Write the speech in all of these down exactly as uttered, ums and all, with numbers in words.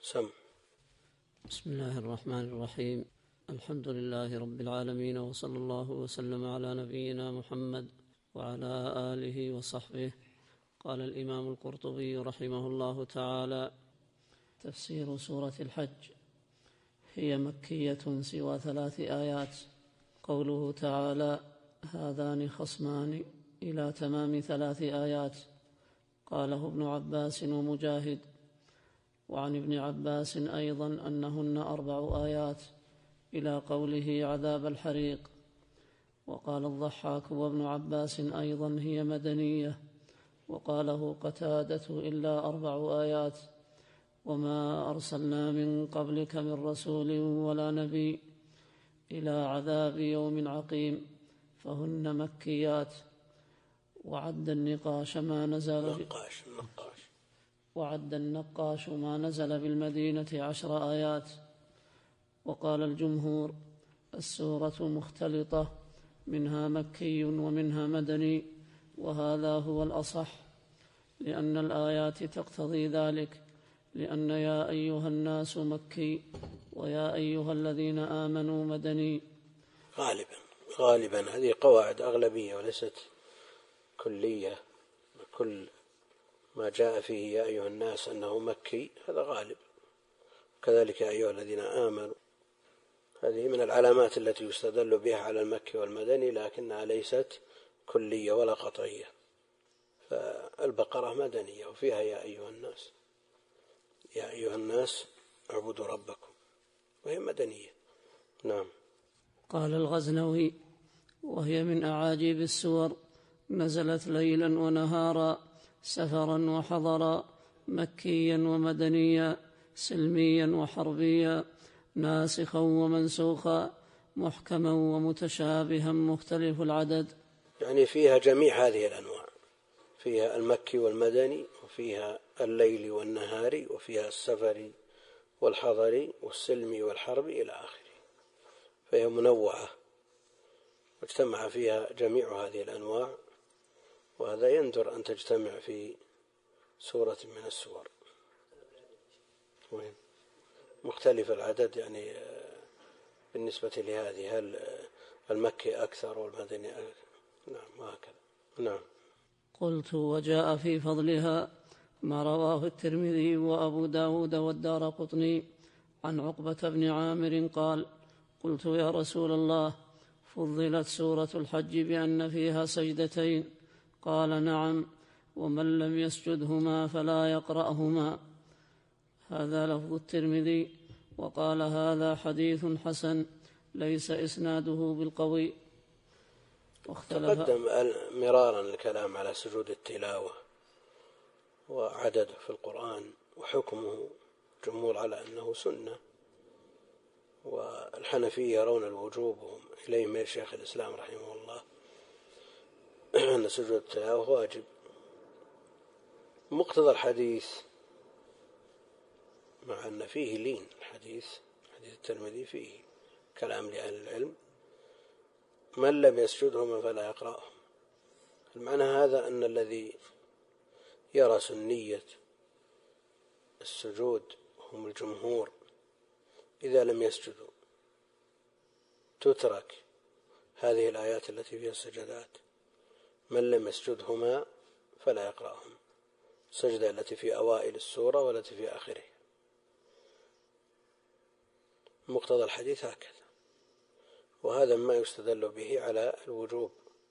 سم. بسم الله الرحمن الرحيم. الحمد لله رب العالمين، وصلى الله وسلم على نبينا محمد وعلى آله وصحبه. قال الإمام القرطبي رحمه الله تعالى: تفسير سورة الحج. هي مكية سوى ثلاث آيات. قوله تعالى: هذان خصمان، إلى تمام ثلاث آيات. قاله ابن عباس ومجاهد. وعن ابن عباس أيضا أنهن أربع آيات، إلى قوله: عذاب الحريق. وقال الضحاك وابن عباس أيضا: هي مدنية. وقاله قتادة: إلا أربع آيات، وما أرسلنا من قبلك من رسول ولا نبي، إلى عذاب يوم عقيم، فهن مكيات. وعد النقاش ما نزل نقاش نقاش وعد النقاش ما نزل بالمدينة عشر آيات. وقال الجمهور: السورة مختلطة، منها مكي ومنها مدني، وهذا هو الأصح، لأن الآيات تقتضي ذلك، لأن يا أيها الناس مكي، ويا أيها الذين آمنوا مدني. غالبا غالبا هذه قواعد أغلبية وليست كلية. كل ما جاء فيه يا أيها الناس أنه مكي هذا غالب، كذلك يا أيها الذين آمنوا، هذه من العلامات التي يستدل بها على المكي والمدني، لكنها ليست كلية ولا قطعية. فالبقرة مدنية وفيها يا أيها الناس، يا أيها الناس اعبدوا ربكم، وهي مدنية. نعم. قال الغزنوي: وهي من أعاجيب السور، نزلت ليلا ونهارا، سفرا وحضرا، مكيا ومدنيا، سلميا وحربيا، ناسخا ومنسوخا، محكما ومتشابها، مختلف العدد. يعني فيها جميع هذه الأنواع، فيها المكي والمدني، وفيها الليل والنهار، وفيها السفر والحضر والسلم والحرب إلى آخره. فهي منوعة واجتمع فيها جميع هذه الأنواع، وهذا يندر أن تجتمع في سورة من السور. مختلف العدد يعني بالنسبة لهذه، هل المكي أكثر والمدني أكثر؟ نعم، وهكذا. نعم. قلت: وجاء في فضلها ما رواه الترمذي وأبو داود والدارقطني عن عقبة بن عامر قال: قلت يا رسول الله، فضلت سورة الحج بأن فيها سجدتين؟ قال: نعم، ومن لم يسجدهما فلا يقرأهما. هذا لفظ الترمذي. وقال: هذا حديث حسن، ليس إسناده بالقوي. تقدم مرارا الكلام على سجود التلاوة وعدده في القرآن وحكمه، جمهور على أنه سنة، والحنفية يرون الوجوب، وهم إليهم من شيخ الإسلام رحمه الله أن سجود التلاوة واجب. مقتضى الحديث، مع أن فيه لين الحديث، حديث الترمذي فيه كلام لأهل العلم: من لم يسجدهما فلا يقرأهم. المعنى هذا أن الذي يرى سنية السجود هم الجمهور، إذا لم يسجدوا تترك هذه الآيات التي فيها السجدات: من لم يسجدهما فلا يقرأهم، السجدة التي في أوائل السورة والتي في آخره. مقتضى الحديث هكذا، وهذا ما يستدل به على الوجوب،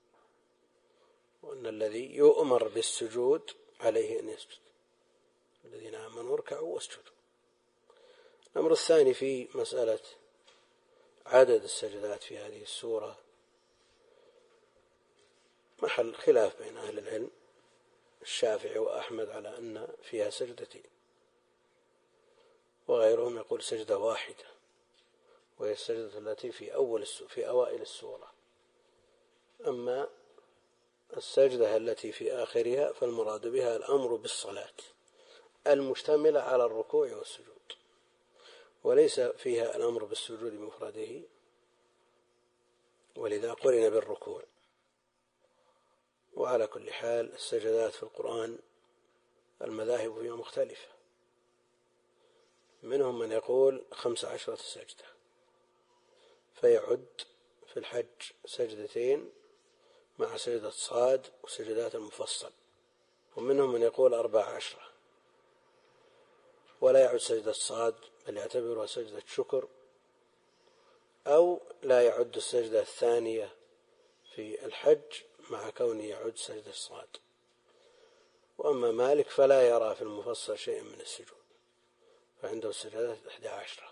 وأن الذي يؤمر بالسجود عليه أن يسجد. الذين آمنوا اركعوا واسجدوا. الأمر الثاني في مسألة عدد السجدات في هذه السورة محل خلاف بين أهل العلم. الشافعي وأحمد على أن فيها سجدتين، وغيرهم يقول سجدة واحدة، وهي السجدة التي في أول في أوائل السورة. أما السجدة التي في آخرها فالمراد بها الأمر بالصلاة المشتملة على الركوع والسجود، وليس فيها الأمر بالسجود بمفرده، ولذا قرن بالركوع. وعلى كل حال السجدات في القرآن المذاهب فيها مختلفة، منهم من يقول خمس عشرة سجدة، فيعد في الحج سجدتين مع سجدة صاد وسجدات المفصل. ومنهم من يقول أربع عشرة ولا يعد سجدة صاد بل يعتبرها سجدة شكر، أو لا يعد السجدة الثانية في الحج مع كونه يعد سجدة صاد. وأما مالك فلا يرى في المفصل شيء من السجود، فعنده السجدات إحدى عشرة.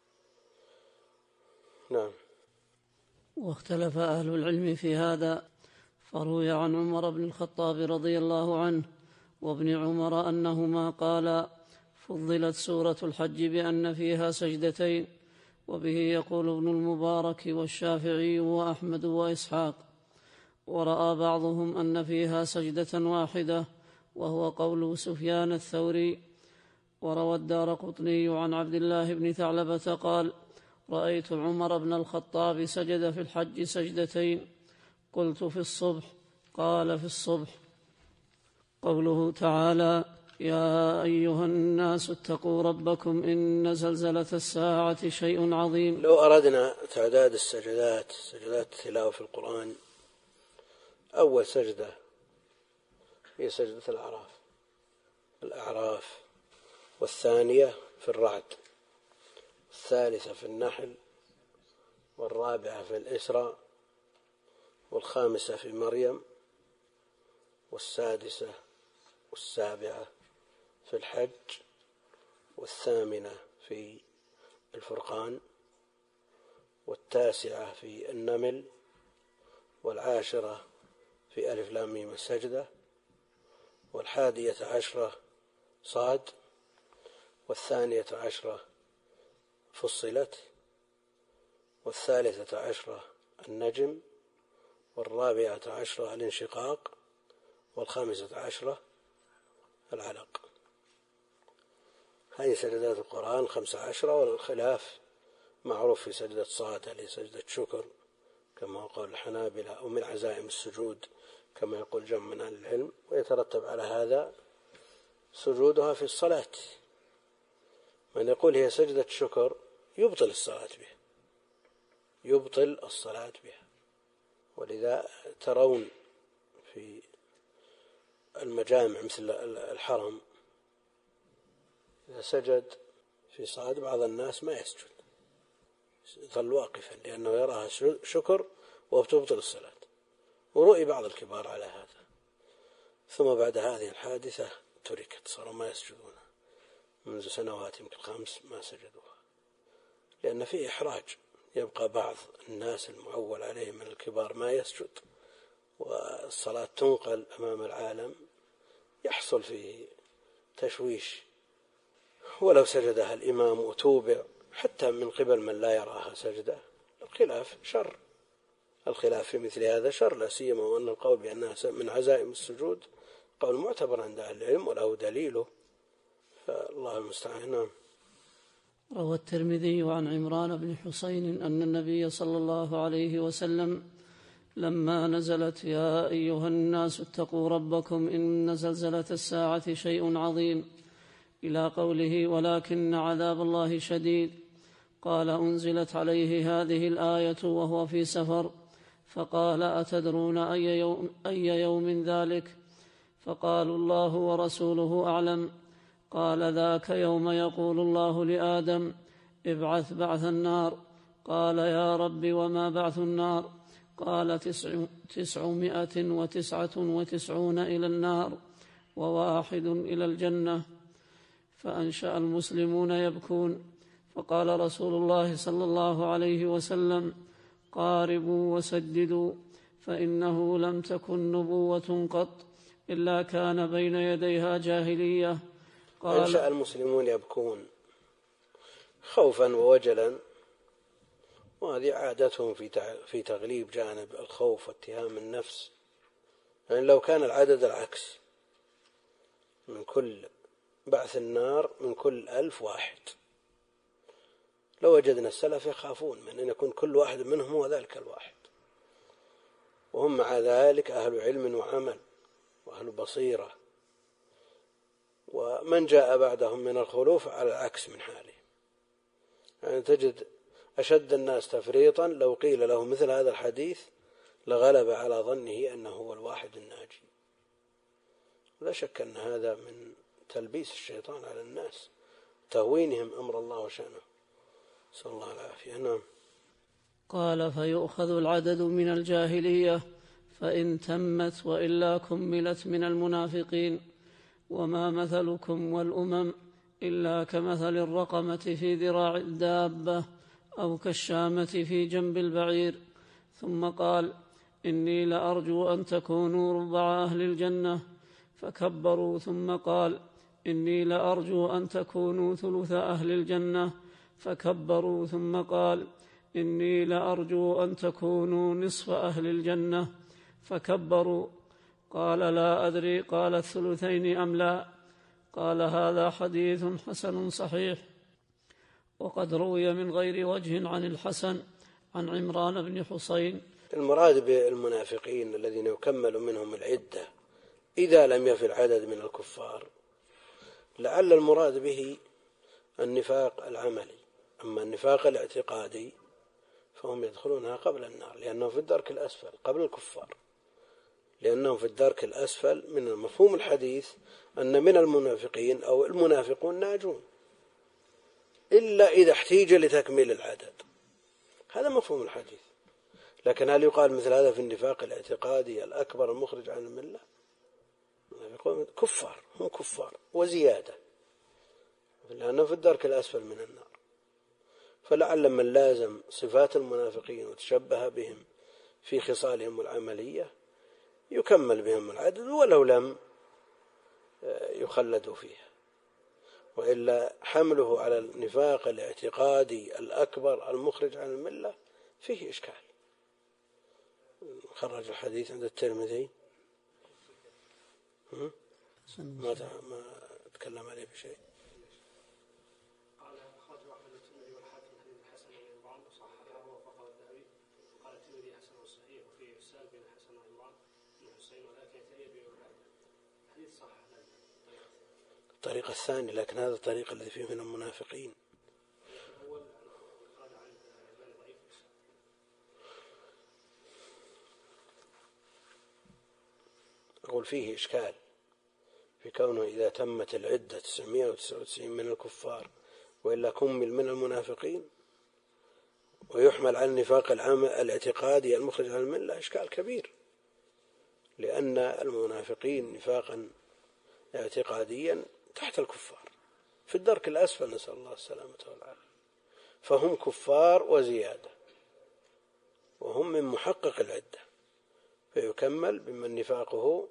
نعم. واختلف أهل العلم في هذا، فروي عن عمر بن الخطاب رضي الله عنه وابن عمر أنهما قالا: فضلت سورة الحج بأن فيها سجدتين، وبه يقول ابن المبارك والشافعي وأحمد وإسحاق. ورأى بعضهم أن فيها سجدة واحدة، وهو قول سفيان الثوري. وروى الدارقطني عن عبد الله بن ثعلبة قال: رأيت عمر بن الخطاب سجد في الحج سجدتين. قلت: في الصبح؟ قال: في الصبح. قوله تعالى: يا أيها الناس اتقوا ربكم إن زلزلة الساعة شيء عظيم. لو أردنا تعداد السجدات سجدات التلاوة في القرآن، أول سجدة هي سجدة الأعراف الأعراف والثانية في الرعد، الثالثة في النحل، والرابعة في الإسراء، والخامسة في مريم، والسادسة والسابعة في الحج، والثامنة في الفرقان، والتاسعة في النمل، والعاشرة في ألف لام ميم السجدة، والحادية عشرة صاد، والثانية عشرة فصلت، والثالثة عشرة النجم، والرابعة عشرة الانشقاق، والخامسة عشرة العلق. هذه سجدات القرآن خمسة عشرة. والخلاف معروف في سجدة صاد هل هي سجدة شكر كما قال الحنابلة أو من عزائم السجود كما يقول جمع من أهل العلم، ويترتب على هذا سجودها في الصلاة. من يقول هي سجدة شكر يبطل الصلاة بها يبطل الصلاة بها ولذا ترون في المجامع مثل الحرم إذا سجد في صاد بعض الناس ما يسجد، يظل واقفا لأنه يراها شكر وتبطل الصلاة، ورؤي بعض الكبار على هذا. ثم بعد هذه الحادثة تركت، صاروا ما يسجدون منذ سنوات يمكن خمس ما سجدوها، لأن فيه إحراج، يبقى بعض الناس المعول عليهم من الكبار ما يسجد والصلاة تنقل أمام العالم، يحصل فيه تشويش. ولو سجدها الإمام وتوبع حتى من قبل من لا يراها سجدة، الخلاف شر الخلاف في مثل هذا شر، لا سيما وأن القول بأنها من عزائم السجود قول معتبر عند أهل العلم وله دليله، فالله المستعان. روى الترمذي عن عمران بن حسين أن النبي صلى الله عليه وسلم لما نزلت يا أيها الناس اتقوا ربكم إن زلزلة الساعة شيء عظيم إلى قوله ولكن عذاب الله شديد، قال أنزلت عليه هذه الآية وهو في سفر، فقال أتدرون أي يوم, أي يوم ذلك؟ فقالوا الله ورسوله أعلم. قال ذاك يوم يقول الله لآدم ابعث بعث النار. قال يا رب وما بعث النار؟ قال تسع تسعمائة وتسعة وتسعون إلى النار وواحد إلى الجنة. فأنشأ المسلمون يبكون، فقال رسول الله صلى الله عليه وسلم قاربوا وسددوا، فإنه لم تكن نبوة قط إلا كان بين يديها جاهلية. قال أنشأ المسلمون يبكون خوفا ووجلا، وهذه عادتهم في تغليب جانب الخوف واتهام النفس. يعني لو كان العدد العكس، من كل بعث النار من كل ألف واحد، لو وجدنا السلف يخافون من أن يكون كل واحد منهم هو ذلك الواحد، وهم مع ذلك أهل علم وعمل وأهل بصيرة، ومن جاء بعدهم من الخلوف على العكس من حالهم. يعني تجد أشد الناس تفريطا لو قيل له مثل هذا الحديث لغلب على ظنه أنه هو الواحد الناجي. لا شك أن هذا من تلبيس الشيطان على الناس، تهوينهم أمر الله وشأنه، نسأل الله العافية. نعم. قال: فيؤخذ العدد من الجاهلية فإن تمت وإلا كملت من المنافقين. وما مثلكم والأمم إلا كمثل الرقمة في ذراع الدابة أو كالشامة في جنب البعير. ثم قال: إني لأرجو أن تكونوا ربع أهل الجنة، فكبروا. ثم قال: إني لأرجو أن تكونوا ثلث أهل الجنة، فكبروا. ثم قال: إني لأرجو أن تكونوا نصف أهل الجنة، فكبروا. قال: لا أدري قال الثلثين أم لا. قال: هذا حديث حسن صحيح. وقد روي من غير وجه عن الحسن عن عمران بن حسين. المراد بالمنافقين الذين يكمل منهم العدة إذا لم يفل عدد من الكفار، لعل المراد به النفاق العملي. أما النفاق الاعتقادي فهم يدخلونها قبل النار، لأنهم في الدرك الأسفل قبل الكفار، لأنهم في الدرك الأسفل. من مفهوم الحديث أن من المنافقين أو المنافقون ناجون إلا إذا احتيج لتكميل العدد، هذا مفهوم الحديث. لكن هل يقال مثل هذا في النفاق الاعتقادي الأكبر المخرج عن الملة؟ المنافقون كفار، هم كفار وزيادة، لأنهم في الدرك الأسفل من النار. فلعل من لازم صفات المنافقين وتشبه بهم في خصالهم العملية يكمل بهم العدد ولو لم يخلدوا فيها، وإلا حمله على النفاق الاعتقادي الأكبر المخرج عن الملة فيه إشكال. خرج الحديث عند الترمذي، ما ما تكلم عليه بشيء. الطريق الثاني، لكن هذا الطريق الذي فيه من المنافقين. أقول فيه إشكال في كونه إذا تمت العدة تسعمائة وتسعة وتسعين من الكفار وإلا كمل من المنافقين، ويحمل على النفاق العام الاعتقادي المخرج عن الملة، إشكال كبير، لأن المنافقين نفاقا اعتقاديا تحت الكفار في الدرك الأسفل، نسأل الله السلامة والعافية. فهم كفار وزيادة، وهم من محقق العدة، فيكمل بمن نفاقه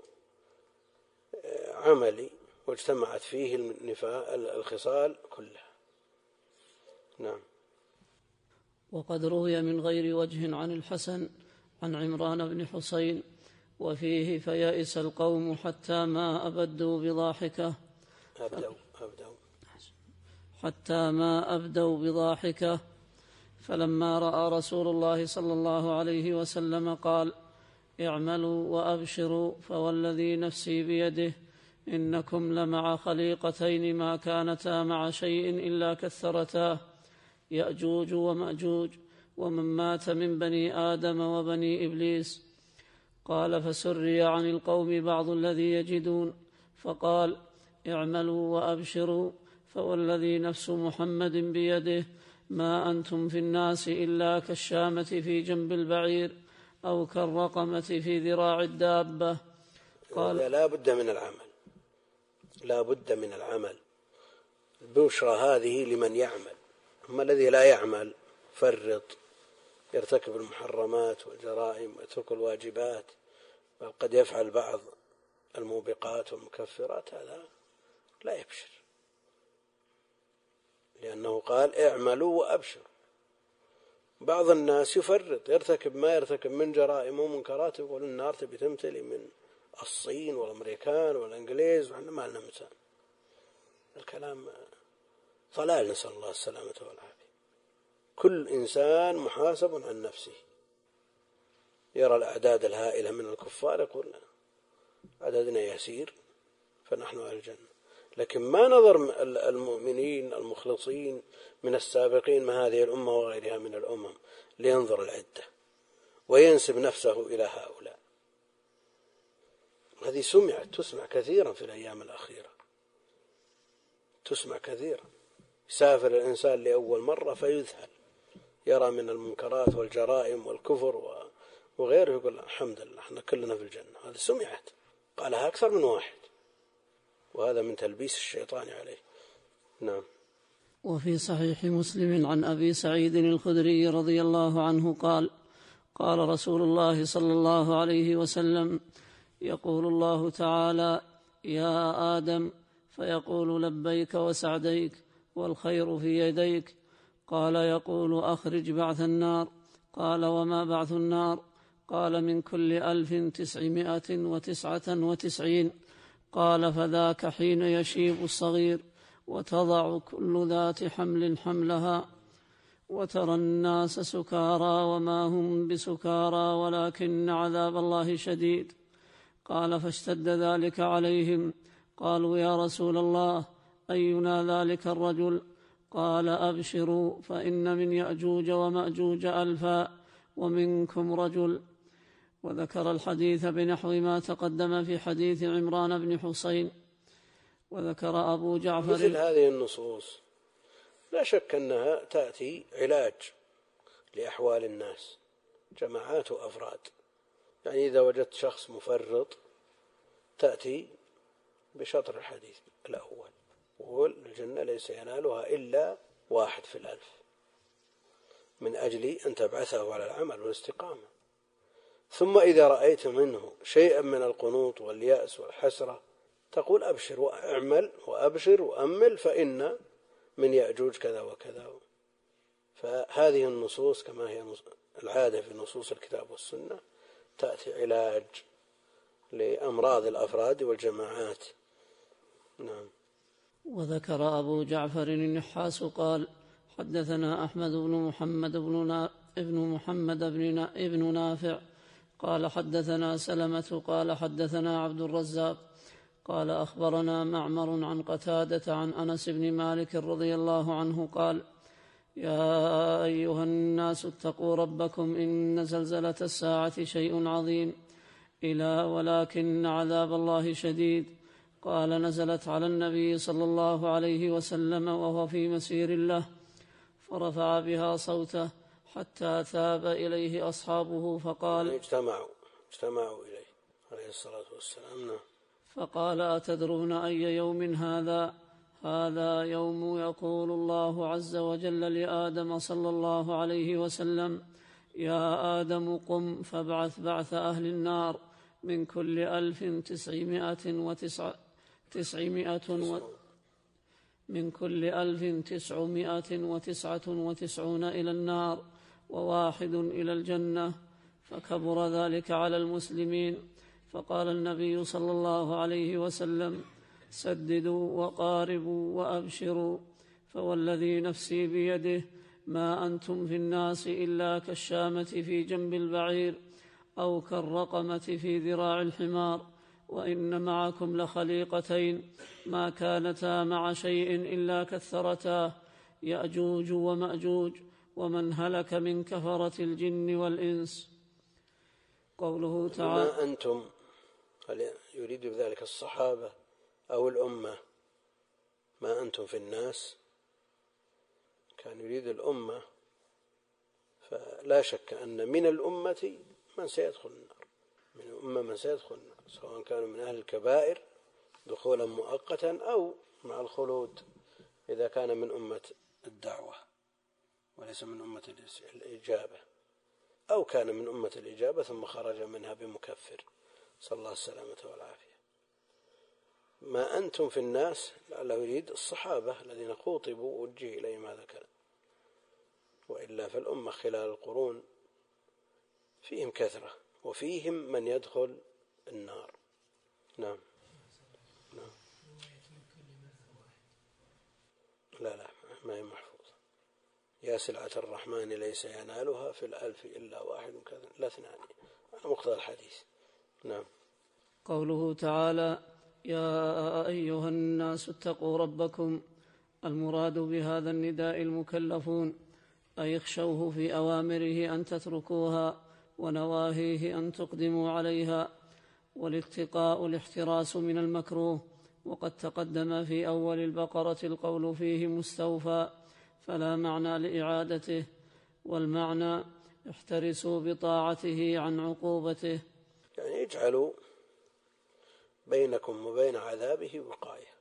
عملي واجتمعت فيه النفاق الخصال كلها. نعم. وقد روي من غير وجه عن الحسن عن عمران بن حسين وفيه: فيئس القوم حتى ما أبدوا بضاحكة أبدوا أبدوا حتى ما أبدوا بضاحكة فلما رأى رسول الله صلى الله عليه وسلم قال: اعملوا وأبشروا، فوالذي نفسي بيده إنكم لمع خليقتين ما كانتا مع شيء إلا كثرتاه، يأجوج ومأجوج، ومن مات من بني آدم وبني إبليس. قال: فسري عن القوم بعض الذي يجدون، فقال: اعملوا وأبشروا، فوالذي نفس محمد بيده ما أنتم في الناس إلا كالشامة في جنب البعير أو كالرقمة في ذراع الدابة. قال: لا بد من العمل، لا بد من العمل. البشرى هذه لمن يعمل، أما الذي لا يعمل فرط يرتكب المحرمات والجرائم ويترك الواجبات، بل قد يفعل بعض الموبقات والمكفرات، هذا لا يبشر، لأنه قال: اعملوا وأبشروا. بعض الناس يفرط يرتكب ما يرتكب من جرائم ومنكرات، يقول النار تبي تمتلي من الصين والأمريكان والإنجليز وإحنا ما لنا متان. الكلام ضلال، نسأل الله السلامة والعافية. كل إنسان محاسب عن نفسه. يرى الأعداد الهائلة من الكفار يقول عددنا يسير فنحن أهل الجنة، لكن ما نظر المؤمنين المخلصين من السابقين من هذه الأمة وغيرها من الأمم لينظر العدة وينسب نفسه إلى هؤلاء. هذه سمعت تسمع كثيرا في الأيام الأخيرة، تسمع كثيرا. يسافر الإنسان لأول مرة فيذهل، يرى من المنكرات والجرائم والكفر وغيره، يقول الحمد لله احنا كلنا في الجنة. هذه سمعت قالها أكثر من واحد، وهذا من تلبيس الشيطان عليه. نعم. وفي صحيح مسلم عن أبي سعيد الخدري رضي الله عنه قال: قال رسول الله صلى الله عليه وسلم: يقول الله تعالى: يا آدم، فيقول: لبيك وسعديك والخير في يديك. قال: يقول: أخرج بعث النار. قال: وما بعث النار؟ قال: من كل ألف تسعمائة وتسعة وتسعين. قال: فذاك حين يشيب الصغير وتضع كل ذات حمل حملها، وترى الناس سكارى وما هم بسكارى ولكن عذاب الله شديد. قال: فاشتد ذلك عليهم. قالوا: يا رسول الله، أينا ذلك الرجل؟ قال: أبشروا، فإن من يأجوج ومأجوج ألفا ومنكم رجل. وذكر الحديث بنحو ما تقدم في حديث عمران بن حسين. وذكر أبو جعفر مثل هذه النصوص لا شك أنها تأتي علاج لأحوال الناس، جماعات وأفراد. يعني إذا وجدت شخص مفرط تأتي بشطر الحديث الأول، وقول: الجنة ليس ينالها إلا واحد في الألف، من أجل أن تبعثه على العمل والاستقامة. ثم إذا رأيت منه شيئا من القنوط واليأس والحسرة تقول: أبشر وأعمل وأبشر وأمل، فإن من يأجوج كذا وكذا. فهذه النصوص كما هي العادة في نصوص الكتاب والسنة تأتي علاج لأمراض الأفراد والجماعات. نعم. وذكر أبو جعفر النحاس قال: حدثنا أحمد بن محمد بن ابن محمد بن نافع قال: حدثنا سلمة قال: حدثنا عبد الرزاق قال: أخبرنا معمر عن قتادة عن أنس بن مالك رضي الله عنه قال: يا أيها الناس اتقوا ربكم، إن زلزلة الساعة شيء عظيم، إلى ولكن عذاب الله شديد. قال: نزلت على النبي صلى الله عليه وسلم وهو في مسير له، فرفع بها صوته حتى ثاب إليه أصحابه فقال: اجتمعوا اجتمعوا إليه عليه الصلاة والسلام. فقال: أتدرون أي يوم هذا؟ هذا يوم يقول الله عز وجل لآدم صلى الله عليه وسلم: يا آدم قم فابعث بعث أهل النار من كل ألف تسعمائة وتسعة تسعمائة و من كل ألف تسعمائة وتسعة وتسعون إلى النار وواحد إلى الجنة. فكبر ذلك على المسلمين. فقال النبي صلى الله عليه وسلم: سددوا وقاربوا وأبشروا، فوالذي نفسي بيده ما أنتم في الناس إلا كالشامة في جنب البعير أو كالرقمة في ذراع الحمار، وإن معكم لخليقتين ما كانتا مع شيء إلا كثرتاه، يأجوج ومأجوج، ومن هلك من كفرة الجن والإنس. قوله تعالى: ما أنتم، هل يريد بذلك الصحابة أو الأمة؟ ما أنتم في الناس كان يريد الأمة، فلا شك أن من الأمة من سيدخل النار، من الأمة من سيدخل النار، سواء كانوا من أهل الكبائر دخولا مؤقتا أو مع الخلود إذا كان من أمة الدعوة وليس من أمة الإجابة، أو كان من أمة الإجابة ثم خرج منها بمكفر، صلى الله السلامة والعافية. ما أنتم في الناس لعله يريد الصحابة الذين خوطبوا ووجه إليهم هذا الكلام، وإلا فالأمة خلال القرون فيهم كثرة وفيهم من يدخل النار. نعم. نعم. لا لا ما هي محفوظة. يا سلعة الرحمن ليس ينالها في الألف إلا واحد كذا، لا اثنان، على مقتضى الحديث. نعم. قوله تعالى: يا أيها الناس اتقوا ربكم. المراد بهذا النداء المكلفون، أي اخشوه في أوامره أن تتركوها ونواهيه أن تقدموا عليها، والاتقاء الاحتراس من المكروه. وقد تقدم في أول البقرة القول فيه مستوفى، فلا معنى لإعادته، والمعنى احترسوا بطاعته عن عقوبته. يعني اجعلوا بينكم وبين عذابه وقاية،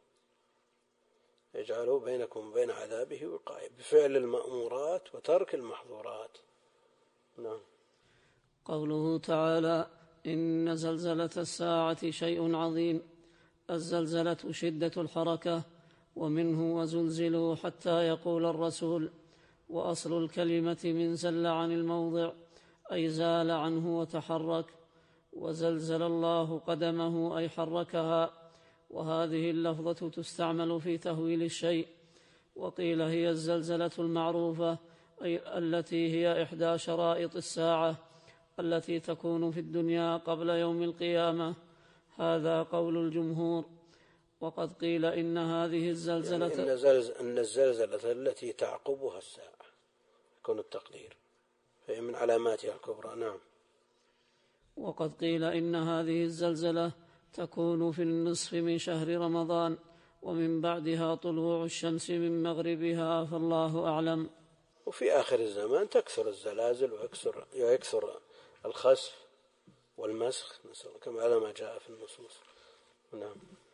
اجعلوا بينكم وبين عذابه وقاية بفعل المأمورات وترك المحظورات. نعم. قوله تعالى: إن زلزلة الساعة شيء عظيم. الزلزلة شدة الحركة، ومنه وزلزلوا حتى يقول الرسول. وأصل الكلمة من زل عن الموضع، أي زال عنه وتحرك. وزلزل الله قدمه أي حركها. وهذه اللفظة تستعمل في تهويل الشيء. وقيل هي الزلزلة المعروفة، أي التي هي إحدى شرائط الساعة التي تكون في الدنيا قبل يوم القيامة. هذا قول الجمهور. وقد قيل إن هذه الزلزلة يعني إن, زلز... إن الزلزلة التي تعقبها الساعة يكون التقدير، فهي من علاماتها الكبرى. نعم. وقد قيل إن هذه الزلزلة تكون في النصف من شهر رمضان، ومن بعدها طلوع الشمس من مغربها، فالله أعلم. وفي آخر الزمان تكثر الزلازل ويكثر, ويكثر الخسف والمسخ كما على ما جاء في النصوص. نعم.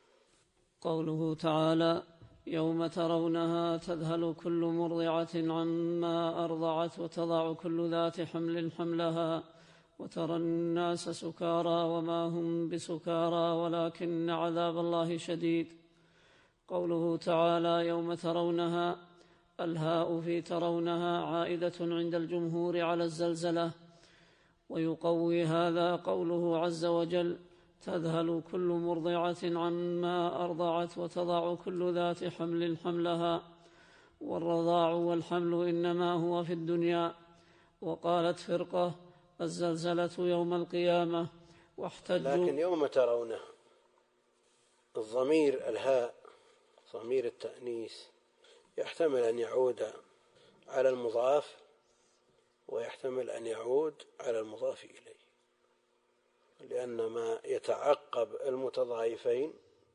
قوله تعالى: يوم ترونها تذهل كل مرضعة عما أرضعت وتضع كل ذات حمل حملها وترى الناس سكارى وما هم بسكارى ولكن عذاب الله شديد. قوله تعالى: يوم ترونها، الهاء في ترونها عائدة عند الجمهور على الزلزلة. ويقوي هذا قوله عز وجل: تذهل كل مرضعة عما أرضعت وتضع كل ذات حمل حملها. والرضاع والحمل إنما هو في الدنيا. وقالت فرقة: الزلزلة يوم القيامة. واحتجوا. لكن يوم ترونها الضمير الهاء ضمير التأنيث يحتمل أن يعود على المضاف ويحتمل أن يعود على المضاف إليه، لأن ما يتعقب المتضايفين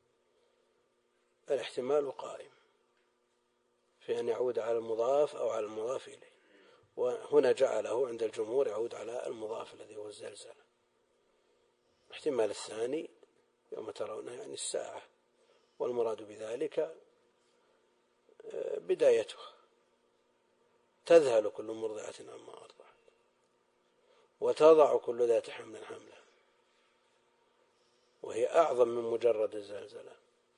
الاحتمال قائم في أن يعود على المضاف أو على المضاف إليه، وهنا جعله عند الجمهور يعود على المضاف الذي هو الزلزلة. الاحتمال الثاني يوم ترونه يعني الساعة، والمراد بذلك بدايتها. تذهل كل مرضعة عما أرضعت وتضع كل ذات حمل حملها، وهي أعظم من مجرد الزلزلة.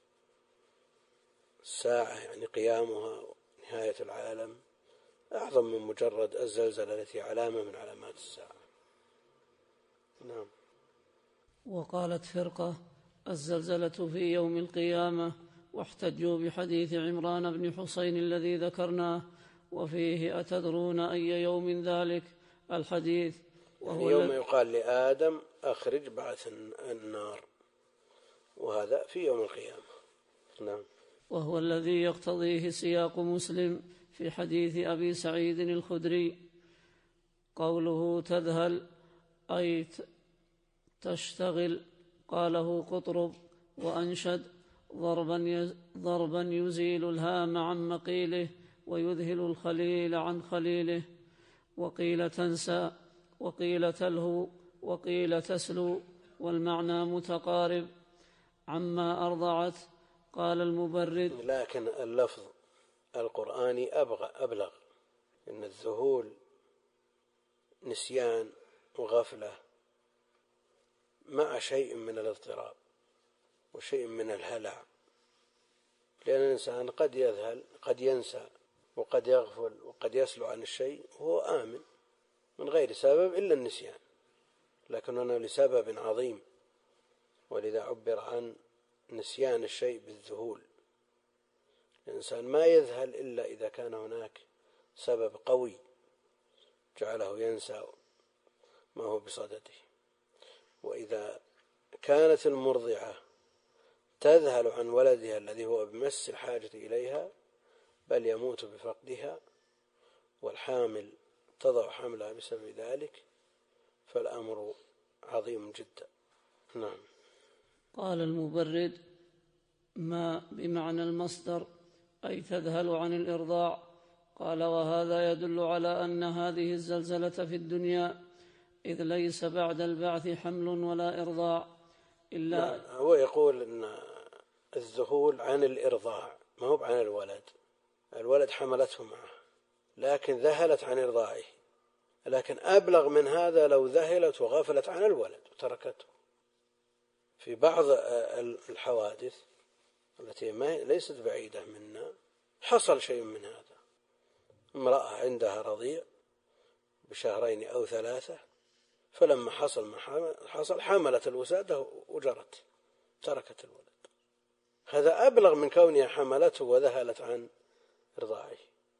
الساعة يعني قيامها نهاية العالم أعظم من مجرد الزلزلة التي علامة من علامات الساعة. نعم. وقالت فرقة: الزلزلة في يوم القيامة. واحتجوا بحديث عمران بن حسين الذي ذكرناه، وفيه: أتدرون أي يوم ذلك؟ الحديث. وهو يوم يقال لآدم أخرج بعث النار، وهذا في يوم القيامة. نعم. وهو الذي يقتضيه سياق مسلم في حديث أبي سعيد الخدري. قوله تذهل أي تشتغل، قاله قطرب وأنشد: ضربا ضربا يزيل الهام عن مقيله ويذهل الخليل عن خليله. وقيل تنسى، وقيل تلهو، وقيل تسلو، والمعنى متقارب. عما أرضعت قال المبرد. لكن اللفظ القرآني أبلغ، إن الذهول نسيان وغفلة مع شيء من الاضطراب وشيء من الهلع، لأن الإنسان قد يذهل، قد ينسى، وقد يغفل، وقد يسلو عن الشيء وهو آمن من غير سبب إلا النسيان، لكنه لسبب عظيم، ولذا عبر عن نسيان الشيء بالذهول. الإنسان ما يذهل إلا إذا كان هناك سبب قوي جعله ينسى ما هو بصدده. وإذا كانت المرضعة تذهل عن ولدها الذي هو بمس الحاجة إليها، بل يموت بفقدها، والحامل تضع حملها بسبب ذلك، فالأمر عظيم جدا. نعم. قال المبرد: ما بمعنى المصدر، أي تذهل عن الإرضاع. قال: وهذا يدل على أن هذه الزلزلة في الدنيا، إذ ليس بعد البعث حمل ولا إرضاع إلا. لا، هو يقول أن الذهول عن الإرضاع ما هو عن الولد، الولد حملته معه لكن ذهلت عن إرضاعه، لكن أبلغ من هذا لو ذهلت وغفلت عن الولد وتركته. في بعض الحوادث التي ليست بعيدة منا حصل شيء من هذا، امرأة عندها رضيع بشهرين أو ثلاثة، فلما حصل ما حصل حملت الوسادة وجرت، تركت الولد. هذا أبلغ من كونها حملته وذهلت عن إرضاعه.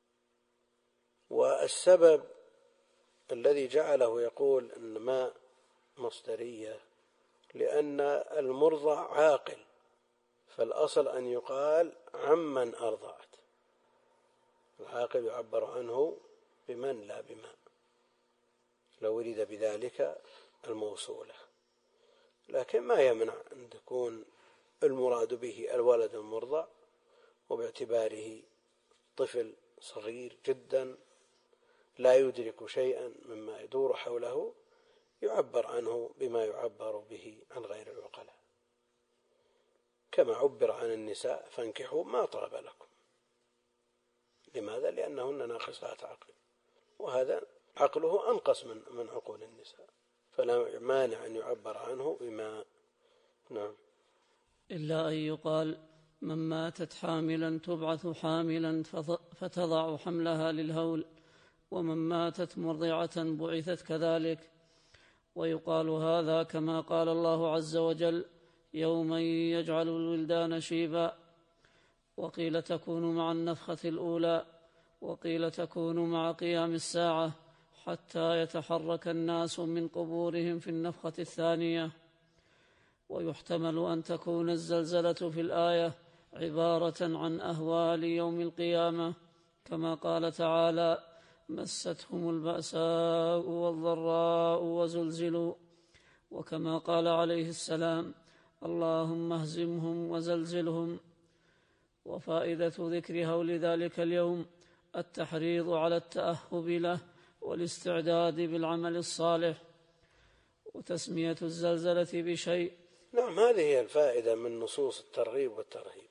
والسبب الذي جعله يقول إن ما مصدرية لأن المرضع عاقل، فالأصل أن يقال عمن أرضعت، العاقل يعبر عنه بمن لا بما، لو ورد بذلك الموصولة. لكن ما يمنع أن تكون المراد به الولد المرضع، وباعتباره طفل صغير جدا لا يدرك شيئا مما يدور حوله يعبر عنه بما يعبر به عن غير العقلاء، كما عبر عن النساء: فانكحوا ما طاب لكم. لماذا؟ لأنهن ناقصات عقل، وهذا عقله أنقص من من عقول النساء، فلا مانع أن يعبر عنه بما. نعم. إلا أن يقال: من ماتت حاملا تبعث حاملا فتضع حملها للهول، ومن ماتت مرضعة بعثت كذلك. ويقال هذا كما قال الله عز وجل: يوم يجعل الولدان شيبا. وقيل تكون مع النفخة الأولى، وقيل تكون مع قيام الساعة حتى يتحرك الناس من قبورهم في النفخة الثانية. ويحتمل أن تكون الزلزلة في الآية عبارة عن أهوال يوم القيامة، كما قال تعالى: مستهم البأساء والضراء وزلزلوا. وكما قال عليه السلام: اللهم اهزمهم وزلزلهم. وفائدة ذكر هول ذلك اليوم التحريض على التأهب له والاستعداد بالعمل الصالح. وتسمية الزلزلة بشيء. نعم، هذه هي الفائدة من نصوص الترغيب والترهيب،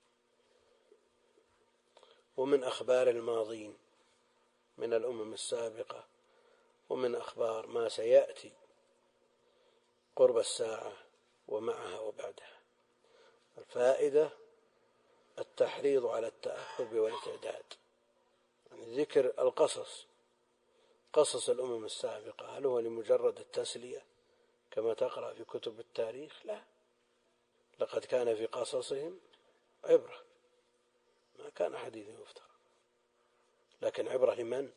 ومن أخبار الماضين من الأمم السابقة، ومن أخبار ما سيأتي قرب الساعة ومعها وبعدها. الفائدة التحريض على التأهب والاستعداد، يعني ذكر القصص، قصص الأمم السابقة، هل هو لمجرد التسلية كما تقرأ في كتب التاريخ؟ لا، لقد كان في قصصهم عبرة، ما كان حديث يفترى، لكن عبرة لمن؟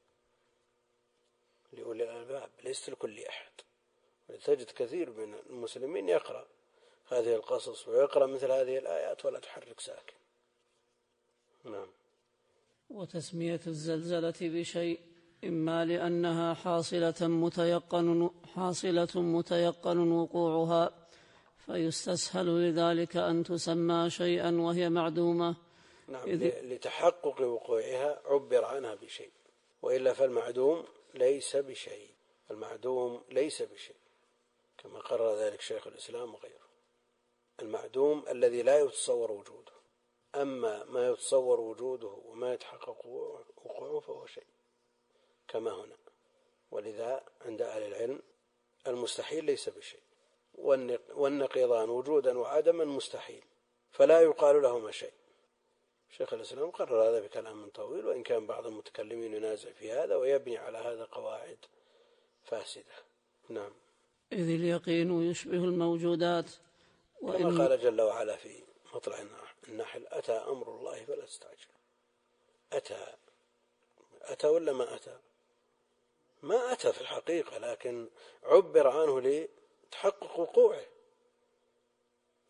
لأولي الألباب، ليست لكل أحد. ولتجد كثير من المسلمين يقرأ هذه القصص ويقرأ مثل هذه الآيات ولا تحرك ساكن. نعم. وتسمية الزلزلة بشيء إما لأنها حاصلة متيقن حاصلة متيقن وقوعها، فيستسهل لذلك أن تسمى شيئا وهي معدومة. نعم، لتحقق وقوعها عبر عنها بشيء، وإلا فالمعدوم ليس بشيء، المعدوم ليس بشيء، كما قرر ذلك شيخ الإسلام وغيره. المعدوم الذي لا يتصور وجوده، أما ما يتصور وجوده وما يتحقق وقوعه فهو شيء، كما هنا. ولذا عند أهل العلم المستحيل ليس بشيء، والنقيضان وجودا وعدما مستحيل، فلا يقال لهما شيء. شيخ الإسلام قرر هذا بكلام طويل، وإن كان بعض المتكلمين ينازع في هذا ويبني على هذا قواعد فاسدة. نعم. إذ اليقين يشبه الموجودات، كما قال جل وعلا في مطلع النحل: أتى أمر الله فلا تستعجلوا. أتى أتى ولا ما أتى؟ ما أتى في الحقيقة، لكن عبر عنه لتحقق وقوعه،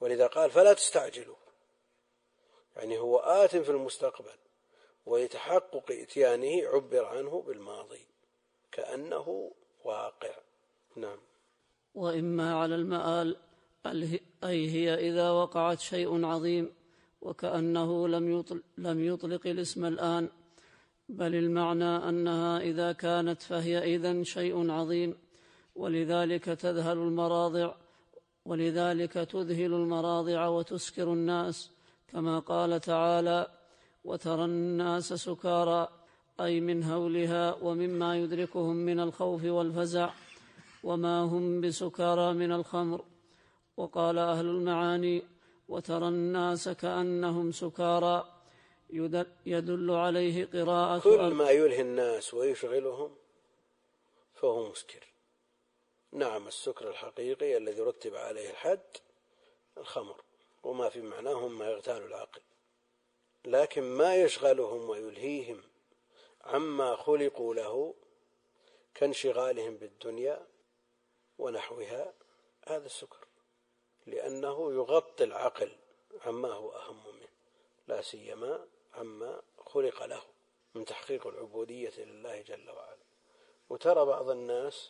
ولذا قال فلا تستعجلوا، يعني هو آت في المستقبل، ولتحقق إتيانه عبر عنه بالماضي كأنه واقع. نعم. وإما على المآل، أي هي إذا وقعت شيء عظيم، وكأنه لم يطلق, لم يطلق الاسم الآن، بل المعنى أنها إذا كانت فهي إذن شيء عظيم، ولذلك تذهل المراضع ولذلك تذهل المراضع وتسكر الناس، كما قال تعالى: وترى الناس سكارى، أي من هولها ومما يدركهم من الخوف والفزع، وما هم بسكارى من الخمر. وقال أهل المعاني: وترى الناس كأنهم سكارى، يدل عليه قراءة كل ما يلهي الناس ويشغلهم فهو مسكر. نعم، السكر الحقيقي الذي رتب عليه الحد الخمر، وما في معناهم ما يغتال العقل، لكن ما يشغلهم ويلهيهم عما خلقوا له كانشغالهم بالدنيا ونحوها، هذا السكر، لأنه يغطي العقل عما هو أهم منه، لا سيما عما خلق له من تحقيق العبودية لله جل وعلا. وترى بعض الناس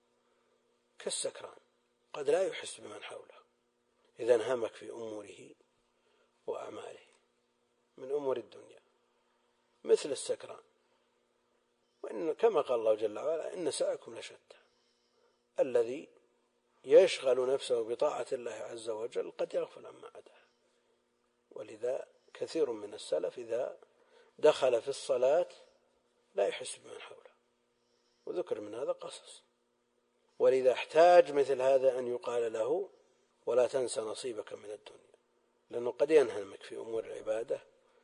كالسكران قد لا يحس بمن حوله إذا انهمك في أموره وأعماله من أمور الدنيا مثل السكران. وإن كما قال الله جل وعلا: إن سعيكم لشتى. الذي يشغل نفسه بطاعة الله عز وجل قد يغفل عما عداه. ولذا كثير من السلف إذا دخل في الصلاة لا يحس بمن حوله، وذكر من هذا قصص. ولذا احتاج مثل هذا أن يقال له: ولا تنسى نصيبك من الدنيا، لأنه قد ينهمك في أمور العبادة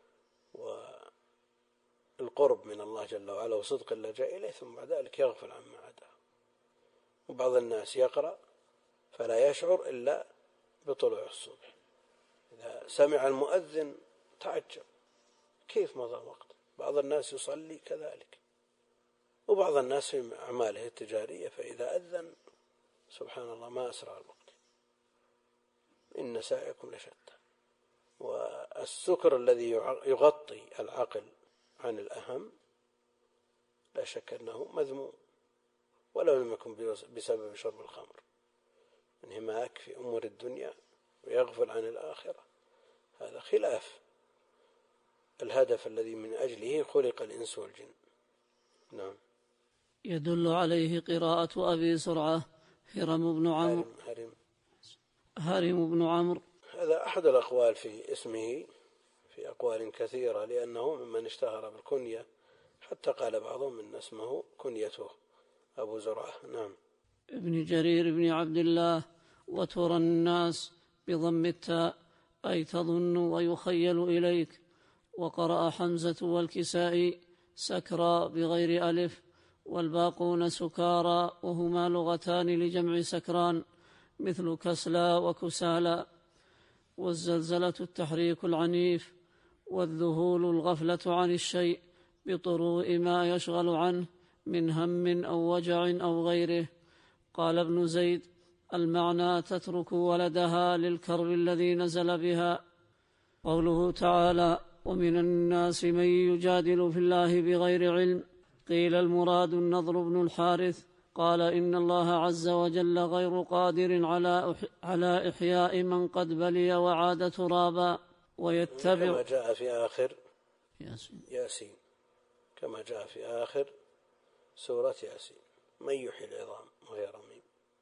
والقرب من الله جل وعلا وصدق اللجاء إليه، ثم بعد ذلك يغفل عما عداه. وبعض الناس يقرأ فلا يشعر إلا بطلوع الصبح، إذا سمع المؤذن تعجب كيف مضى الوقت. بعض الناس يصلي كذلك، وبعض الناس في أعماله التجارية فإذا أذن سبحان الله ما أسرع الوقت. إن سعيكم لشتى. والسكر الذي يغطي العقل عن الأهم لا شك أنه مذموم، ولو لم يكن بسبب شرب الخمر، انهماك في أمور الدنيا ويغفل عن الآخرة، هذا خلاف الهدف الذي من أجله خلق الإنس والجن. نعم. يدل عليه قراءة أبي زرعة هرم بن عمرو هرم, هرم بن عمرو. هذا أحد الأقوال في اسمه، في أقوال كثيرة، لأنه ممن اشتهر بالكنية، حتى قال بعضهم إن اسمه كنيته أبو زرعة. نعم. ابن جرير بن عبد الله: وترى الناس بضم التاء، أي تظن ويخيل إليك. وقرأ حمزة والكسائي سكرى بغير ألف، والباقون سكارى، وهما لغتان لجمع سكران مثل كسلى وكسالى. والزلزلة التحريك العنيف، والذهول الغفلة عن الشيء بطروء ما يشغل عنه من هم أو وجع أو غيره. قال ابن زيد: المعنى تترك ولدها للكرب الذي نزل بها. قوله تعالى: ومن الناس من يجادل في الله بغير علم، قيل المراد النضر بن الحارث. قال: إن الله عز وجل غير قادر على على إحياء من قد بلي وعاد ترابا. ويتبع كما جاء في آخر ياسين, ياسين كما جاء في آخر سورة ياسين: من يحيي العظام وهي رميم.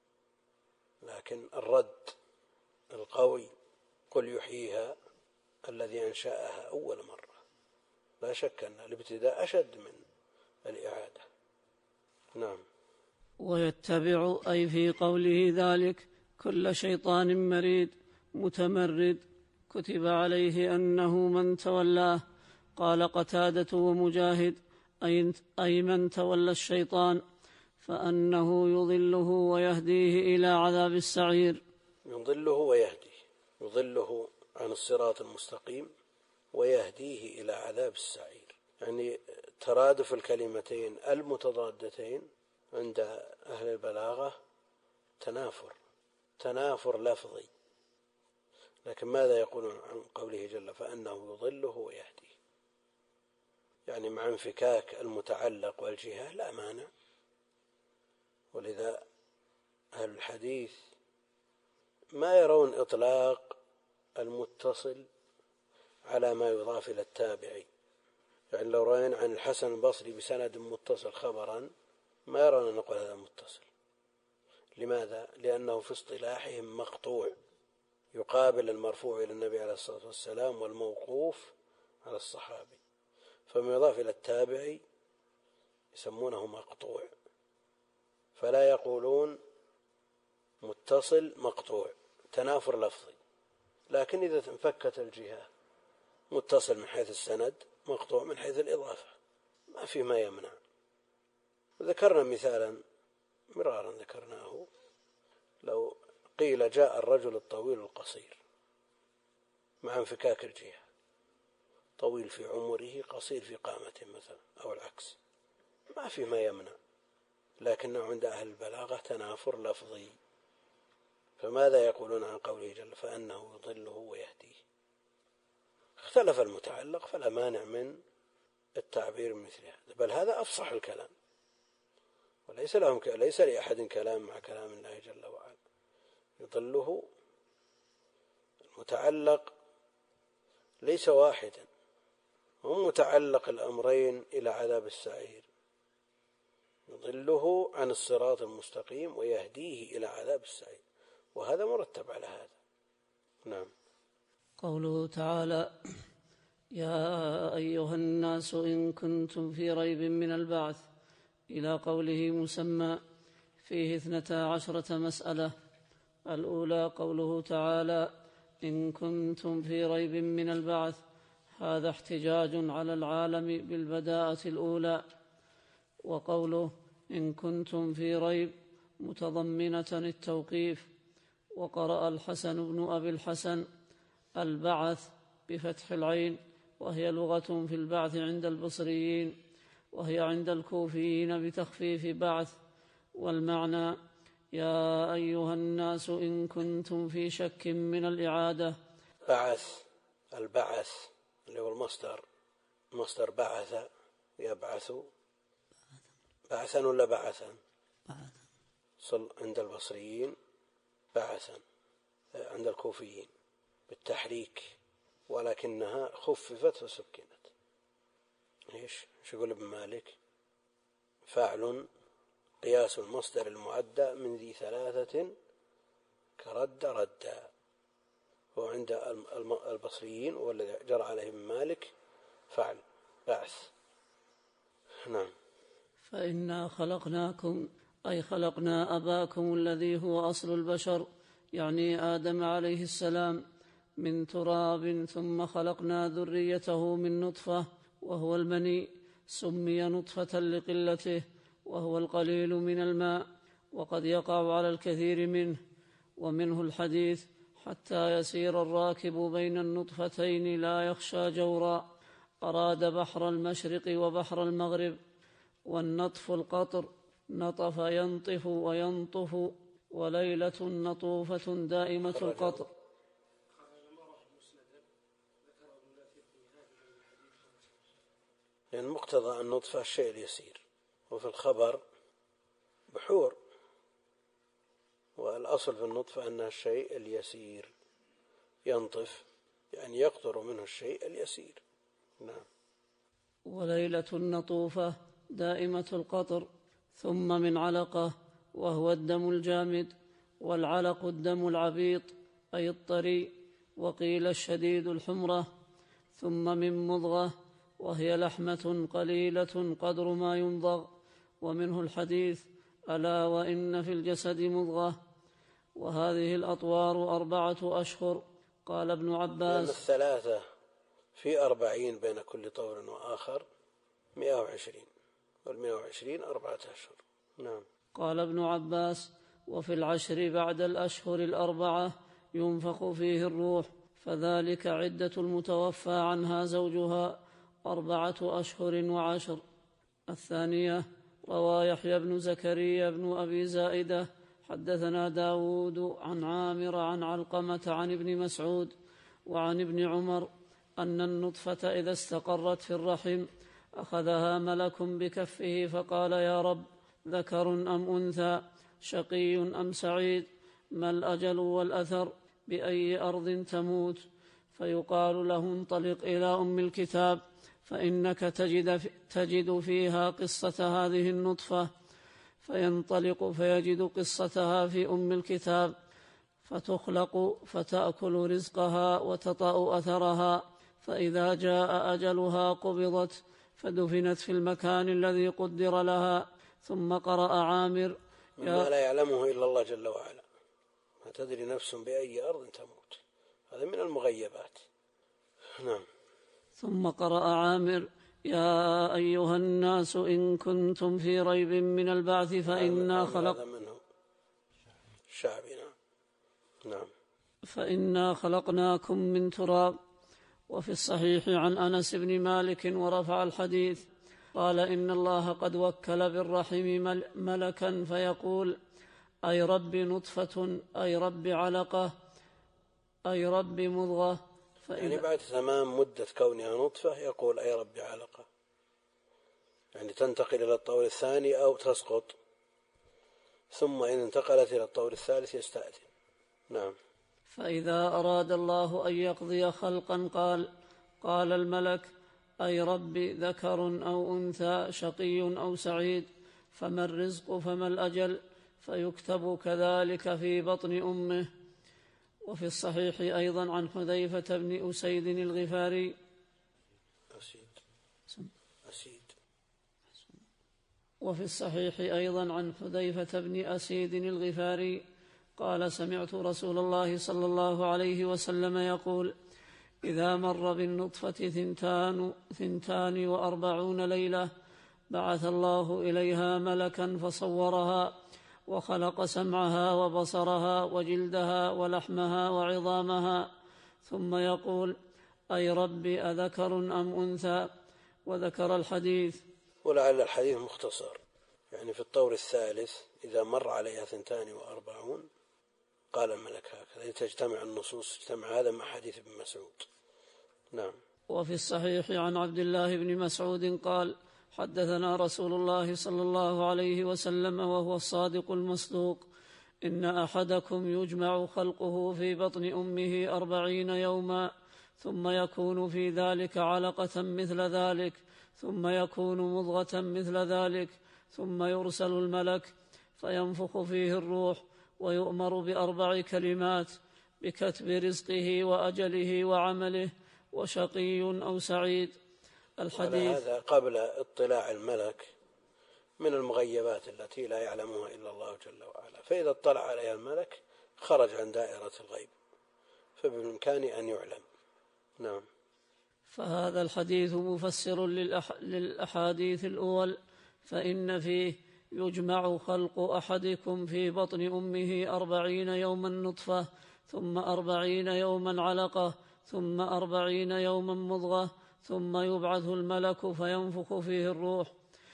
لكن الرد القوي: قل يحييها الذي أنشأها أول مرة. لا شك أن الابتداء أشد من الإعادة. نعم. ويتبع، أي في قوله ذلك، كل شيطان مريد متمرد كتب عليه أنه من تولاه. قال قتادة ومجاهد: أي من تولى الشيطان فأنه يضله ويهديه إلى عذاب السعير. يضله ويهديه، يضله عن الصراط المستقيم ويهديه إلى عذاب السعير. يعني ترادف الكلمتين المتضادتين عند أهل البلاغة تنافر تنافر لفظي، لكن ماذا يقولون عن قوله جل فأنه يضله ويهديه؟ يعني مع انفكاك المتعلق والجهة لا مانع. ولذا أهل الحديث ما يرون إطلاق المتصل على ما يضاف إلى التابعي. يعني لو رأينا عن الحسن البصري بسند متصل خبرا ما يرون أن نقول هذا متصل. لماذا؟ لأنه في اصطلاحهم مقطوع يقابل المرفوع إلى النبي عليه الصلاة والسلام والموقوف على الصحابي، فما يضاف إلى التابعي يسمونه مقطوع، فلا يقولون متصل مقطوع تنافر لفظي. لكن إذا انفكت الجهة متصل من حيث السند مقطوع من حيث الإضافة ما في ما يمنع. ذكرنا مثالا مرارا ذكرناه، لو قيل جاء الرجل الطويل القصير مع انفكاك الجهة، طويل في عمره قصير في قامته مثلا أو العكس، ما في ما يمنع، لكنه عند أهل البلاغة تنافر لفظي. فماذا يقولون عن قوله جل فأنه يضله ويهديه؟ اختلف المتعلق فلا مانع من التعبير مثل هذا، بل هذا أفصح الكلام، وليس لهم ليس لأحد كلام مع كلام الله جل وعلا. يضله المتعلق ليس واحدا، هم متعلق الأمرين إلى عذاب السعير، يضله عن الصراط المستقيم ويهديه إلى عذاب السعير، وهذا مرتب على هذا. نعم. قوله تعالى يا أيها الناس إن كنتم في ريب من البعث إلى قوله مسمى فيه اثنتا عشرة مسألة. الأولى قوله تعالى إن كنتم في ريب من البعث، هذا احتجاج على العالم بالبداءة الأولى. وقوله إن كنتم في ريب متضمنة التوقيف. وقرأ الحسن بن أبي الحسن البعث بفتح العين، وهي لغة في البعث عند البصريين، وهي عند الكوفيين بتخفيف بعث، والمعنى يا أيها الناس إن كنتم في شك من الإعادة. بعث، البعث اللي هو المصدر، مصدر بعث يبعث، بعثا ولا بعثا؟ صل عند البصريين بعثا، عند الكوفيين بالتحريك، ولكنها خففت وسكنت. ايش ايش يقول ابن مالك؟ فاعل قياس المصدر المعدى من ذي ثلاثة كرد ردا، هو عند البصريين والذي جرى عليهم مالك فعل بعث. نعم. فإنا خلقناكم أي خلقنا أباكم الذي هو أصل البشر، يعني آدم عليه السلام، من تراب، ثم خلقنا ذريته من نطفة وهو المني، سمي نطفة لقلته وهو القليل من الماء، وقد يقع على الكثير منه. ومنه الحديث حتى يسير الراكب بين النطفتين لا يخشى جورا، أراد بحر المشرق وبحر المغرب. والنطف القطر، نطف ينطف وينطف، وليلة نطوفة دائمة القطر. لأن مقتضى النطفة الشيء اليسير، وفي الخبر بحور، والأصل في النطفة أنها الشيء اليسير، ينطف يعني يقطر منه الشيء اليسير. نعم. وليلة النطوفة دائمة القطر. ثم من علقة وهو الدم الجامد، والعلق الدم العبيط أي الطري، وقيل الشديد الحمرة. ثم من مضغة وهي لحمة قليلة قدر ما يمضغ. ومنه الحديث ألا وإن في الجسد مضغة. وهذه الأطوار أربعة أشهر. قال ابن عباس الثلاثة في أربعين بين كل طور وآخر مئة وعشرين، والمئة وعشرين أربعة أشهر. نعم. قال ابن عباس وفي العشر بعد الأشهر الأربعة ينفخ فيه الروح، فذلك عدة المتوفى عنها زوجها أربعة أشهر وعشر. الثانية روى يحيى بن زكريا بن أبي زائدة حدثنا داود عن عامر عن علقمة عن ابن مسعود وعن ابن عمر أن النطفة إذا استقرت في الرحم أخذها ملك بكفه فقال يا رب ذكر أم أنثى شقي أم سعيد ما الأجل والأثر بأي أرض تموت فيقال له انطلق إلى أم الكتاب فإنك تجد, تجد فيها قصة هذه النطفة فينطلق فيجد قصتها في أم الكتاب فتخلق فتأكل رزقها وتطأ أثرها فإذا جاء أجلها قبضت فدفنت في المكان الذي قدر لها. ثم قرأ عامر مما لا يعلمه إلا الله جل وعلا ما تدري نفس بأي أرض تموت، هذا من المغيبات. نعم. ثم قرأ عامر يا أيها الناس إن كنتم في ريب من البعث فإنا خلق منه شعبنا. نعم. فإنا خلقناكم من تراب. وفي الصحيح عن أنس بن مالك ورفع الحديث قال إن الله قد وكل بالرحم ملكا فيقول أي رب نطفة أي رب علقة أي رب مضغة. يعني بعد تمام مدة كونها نطفة يقول أي رب علقة، يعني تنتقل إلى الطور الثاني أو تسقط، ثم إن انتقلت إلى الطور الثالث يستأذن. نعم. فإذا أراد الله أن يقضي خلقا قال قال الملك أي رب ذكر أو أنثى شقي أو سعيد فما الرزق فما الأجل فيكتب كذلك في بطن أمه. وفي الصحيح أيضا عن حذيفة بن أسيد الغفاري أسيد. أسيد. وفي الصحيح أيضا عن حذيفة بن أسيد الغفاري قال سمعت رسول الله صلى الله عليه وسلم يقول إذا مر بالنطفة ثنتان, ثنتان وأربعون ليلة بعث الله إليها ملكا فصورها وخلق سمعها وبصرها وجلدها ولحمها وعظامها ثم يقول أي رب أذكر أم أنثى وذكر الحديث. ولعل الحديث مختصر، يعني في الطور الثالث إذا مر عليها ثنتان وأربعون قال الملك هكذا، تجتمع النصوص اجتمع هذا مع حديث ابن مسعود. نعم. وفي الصحيح عن عبد الله بن مسعود قال حدثنا رسول الله صلى الله عليه وسلم وهو الصادق المصدوق إن أحدكم يجمع خلقه في بطن أمه أربعين يوما ثم يكون في ذلك علقة مثل ذلك ثم يكون مضغة مثل ذلك ثم يرسل الملك فينفخ فيه الروح ويؤمر بأربع كلمات بكتب رزقه وأجله وعمله وشقي أو سعيد. الحديث. هذا قبل اطلاع الملك من المغيبات التي لا يعلمها إلا الله جل وعلا، فإذا اطلع عليها الملك خرج عن دائرة الغيب فبإمكانه أن يعلم. نعم. فهذا الحديث مفسر للأح... للأحاديث الأول، فإن فيه يجمع خلق أحدكم في بطن أمه أربعين يوما نطفة ثم أربعين يوما علقة ثم أربعين يوما مضغة ثم يبعث الملك فينفخ فيه الروح،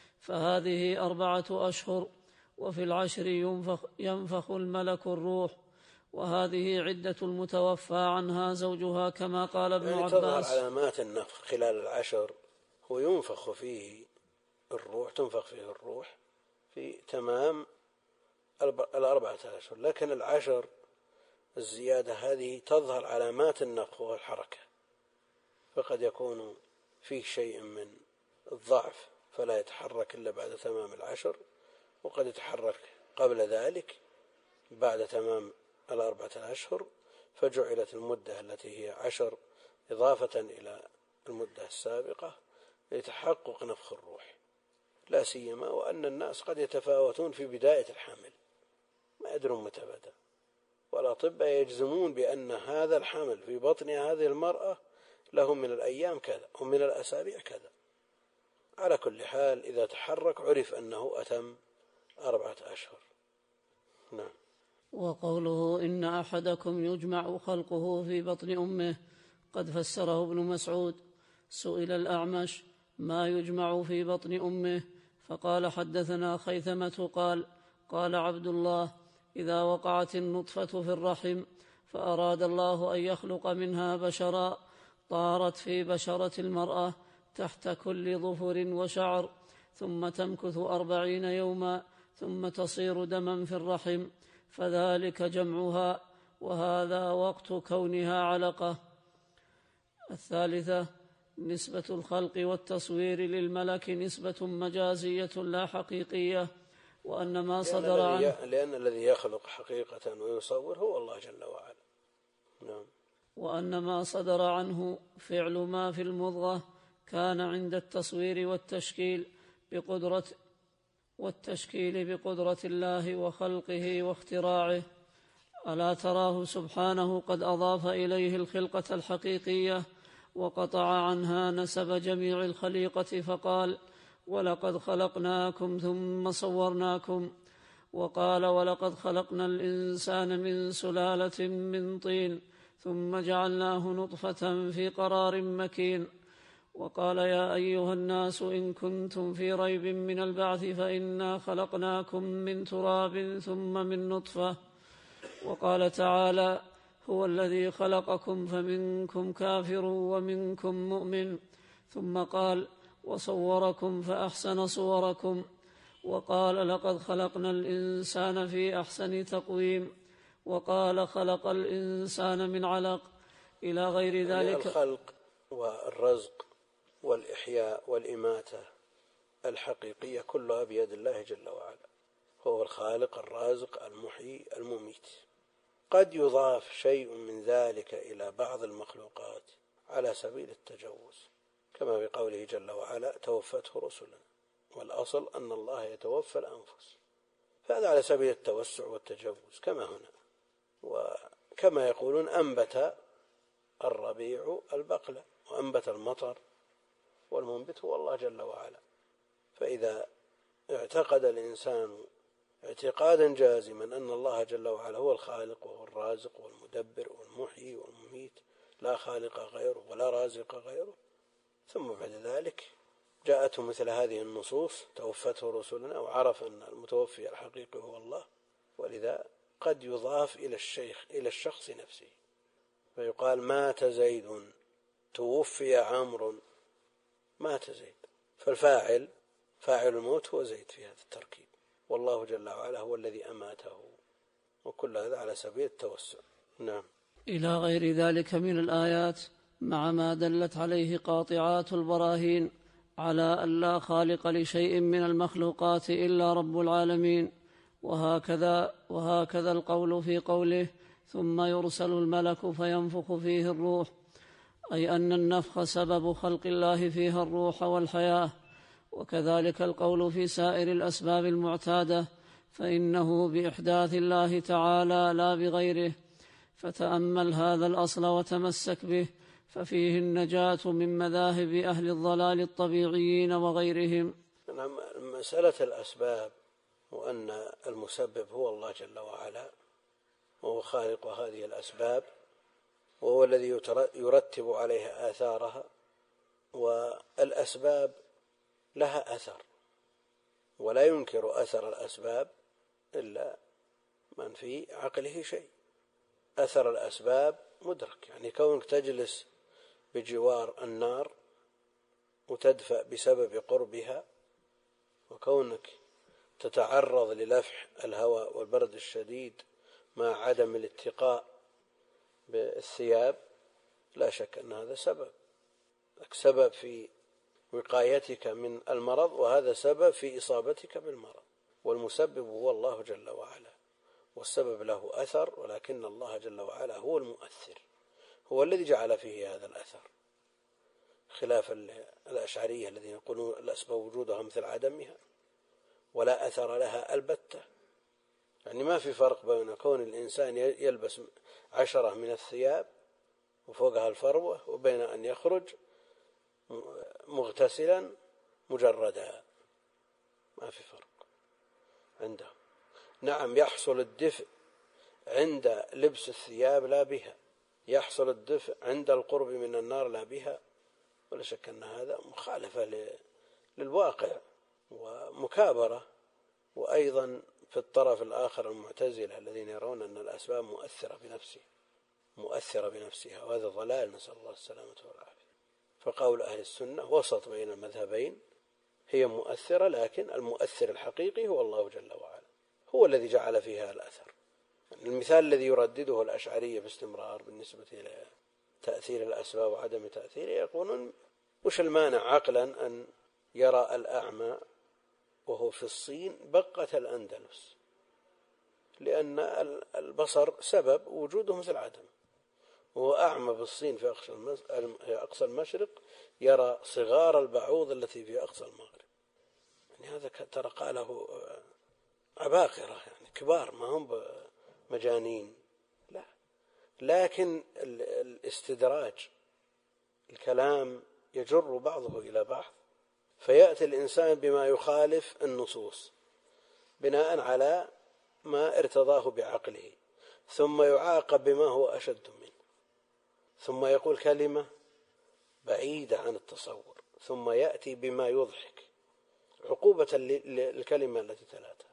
فهذه أربعة أشهر، وفي العشر ينفخ, ينفخ الملك الروح، وهذه عدة المتوفى عنها زوجها كما قال ابن يعني عباس. تظهر علامات النفخ خلال العشر، وينفخ فيه الروح تنفخ فيه الروح في تمام الأربعة أشهر، لكن العشر الزيادة هذه تظهر علامات النفخ والحركة، فقد يكون فيه شيء من الضعف فلا يتحرك إلا بعد تمام العشر، وقد يتحرك قبل ذلك بعد تمام الأربعة الأشهر، فجعلت المدة التي هي عشر إضافة إلى المدة السابقة لتحقق نفخ الروح، لا سيما وأن الناس قد يتفاوتون في بداية الحمل ما يدرون متى بدأ، والأطباء يجزمون بأن هذا الحمل في بطن هذه المرأة له من الأيام كذا ومن الأسابيع كذا. على كل حال إذا تحرك عرف أنه أتم أربعة أشهر. نعم. وقوله إن أحدكم يجمع خلقه في بطن أمه قد فسره ابن مسعود. سئل الأعمش ما يجمع في بطن أمه؟ فقال حدثنا خيثمة قال قال عبد الله إذا وقعت النطفة في الرحم فأراد الله أن يخلق منها بشرا طارت في بشرة المرأة تحت كل ظفر وشعر، ثم تمكث أربعين يوما ثم تصير دما في الرحم، فذلك جمعها، وهذا وقت كونها علقة. الثالثة نسبة الخلق والتصوير للملك نسبة مجازية لا حقيقية، وأن ما صدر عنه لأن الذي يخلق حقيقة ويصور هو الله جل وعلا. نعم. وأن ما صدر عنه فعل ما في المضغة كان عند التصوير والتشكيل بقدرة والتشكيل بقدرة الله وخلقه واختراعه. ألا تراه سبحانه قد أضاف إليه الخلقة الحقيقية وقطع عنها نسب جميع الخليقة، فقال: ولقد خلقناكم ثم صورناكم، وقال: ولقد خلقنا الإنسان من سلالة من طين ثم جعلناه نطفة في قرار مكين، وقال: يا أيها الناس إن كنتم في ريب من البعث فإنا خلقناكم من تراب ثم من نطفة، وقال تعالى: هو الذي خلقكم فمنكم كافر ومنكم مؤمن، ثم قال: وصوركم فأحسن صوركم، وقال: لقد خلقنا الإنسان في أحسن تقويم، وقال: خلق الإنسان من علق، إلى غير ذلك. الخلق والرزق والإحياء والإماتة الحقيقية كلها بيد الله جل وعلا، هو الخالق الرازق المحيي المميت. قد يضاف شيء من ذلك إلى بعض المخلوقات على سبيل التجوز، كما في قوله جل وعلا: توفته رسلنا، والأصل أن الله يتوفى الأنفس، فهذا على سبيل التوسع والتجوز كما هنا. وكما يقولون: أنبت الربيع البقلة، وأنبت المطر، والمنبت هو الله جل وعلا. فإذا اعتقد الإنسان اعتقادا جازما أن الله جل وعلا هو الخالق وهو الرازق والمدبر والمحيي والمميت، لا خالق غيره ولا رازق غيره، ثم بعد ذلك جاءته مثل هذه النصوص: توفته رسلنا، وعرف أن المتوفي الحقيقي هو الله، ولذا قد يضاف إلى الشيخ إلى الشخص نفسه، فيقال: مات زيد، توفي عمرو، مات زيد، فالفاعل فاعل الموت هو زيد في هذا التركيب، والله جل وعلا هو الذي أماته، وكل هذا على سبيل التوسع. نعم. إلى غير ذلك من الآيات، مع ما دلت عليه قاطعات البراهين على أن لا خالق لشيء من المخلوقات إلا رب العالمين. وهكذا وهكذا القول في قوله: ثم يرسل الملك فينفخ فيه الروح، أي أن النفخ سبب خلق الله فيها الروح والحياة. وكذلك القول في سائر الأسباب المعتادة، فإنه بإحداث الله تعالى لا بغيره. فتأمل هذا الأصل وتمسك به، ففيه النجاة من مذاهب أهل الضلال الطبيعيين وغيرهم. مسألة الأسباب، وأن المسبب هو الله جل وعلا، وهو خالق هذه الأسباب، وهو الذي يرتب عليها آثارها، والأسباب لها أثر، ولا ينكر أثر الأسباب إلا من في عقله شيء. أثر الأسباب مدرك، يعني كونك تجلس بجوار النار وتدفأ بسبب قربها، وكونك تتعرض للفح الهواء والبرد الشديد مع عدم الاتقاء بالثياب، لا شك أن هذا سبب سبب في وقايتك من المرض، وهذا سبب في إصابتك بالمرض. والمسبب هو الله جل وعلا، والسبب له أثر، ولكن الله جل وعلا هو المؤثر، هو الذي جعل فيه هذا الأثر، خلاف الأشعرية الذين يقولون الأسباب وجودها مثل عدمها ولا أثر لها البتة. يعني ما في فرق بين كون الإنسان يلبس عشرة من الثياب وفوقها الفروة وبين أن يخرج مغتسلا مجردا، ما في فرق عنده. نعم، يحصل الدفء عند لبس الثياب لا بها، يحصل الدفء عند القرب من النار لا بها، ولا شك أن هذا مخالفة للواقع ومكابرة، وأيضا في الطرف الآخر المعتزلة الذين يرون أن الأسباب مؤثرة بنفسها مؤثرة بنفسها، وهذا ضلال، نسأل الله السلامة والعافية. فقول أهل السنة وسط بين المذهبين، هي مؤثرة، لكن المؤثر الحقيقي هو الله جل وعلا، هو الذي جعل فيها الأثر. المثال الذي يردده الأشعرية باستمرار بالنسبة إلى تأثير الأسباب وعدم تأثيره، يقولون وش المانع عقلا أن يرى الأعمى وهو في الصين بقة الأندلس، لأن البصر سبب وجوده مثل عدم، وهو أعمى بالصين في أقصى المشرق يرى صغار البعوض التي في أقصى المغرب. يعني هذا ترى قاله عباقرة، يعني كبار، ما هم مجانين، لا. لكن الاستدراج، الكلام يجر بعضه إلى بعض، فيأتي الإنسان بما يخالف النصوص بناء على ما ارتضاه بعقله، ثم يعاقب بما هو أشد منه، ثم يقول كلمة بعيدة عن التصور، ثم يأتي بما يضحك عقوبة للكلمة التي تلاتها.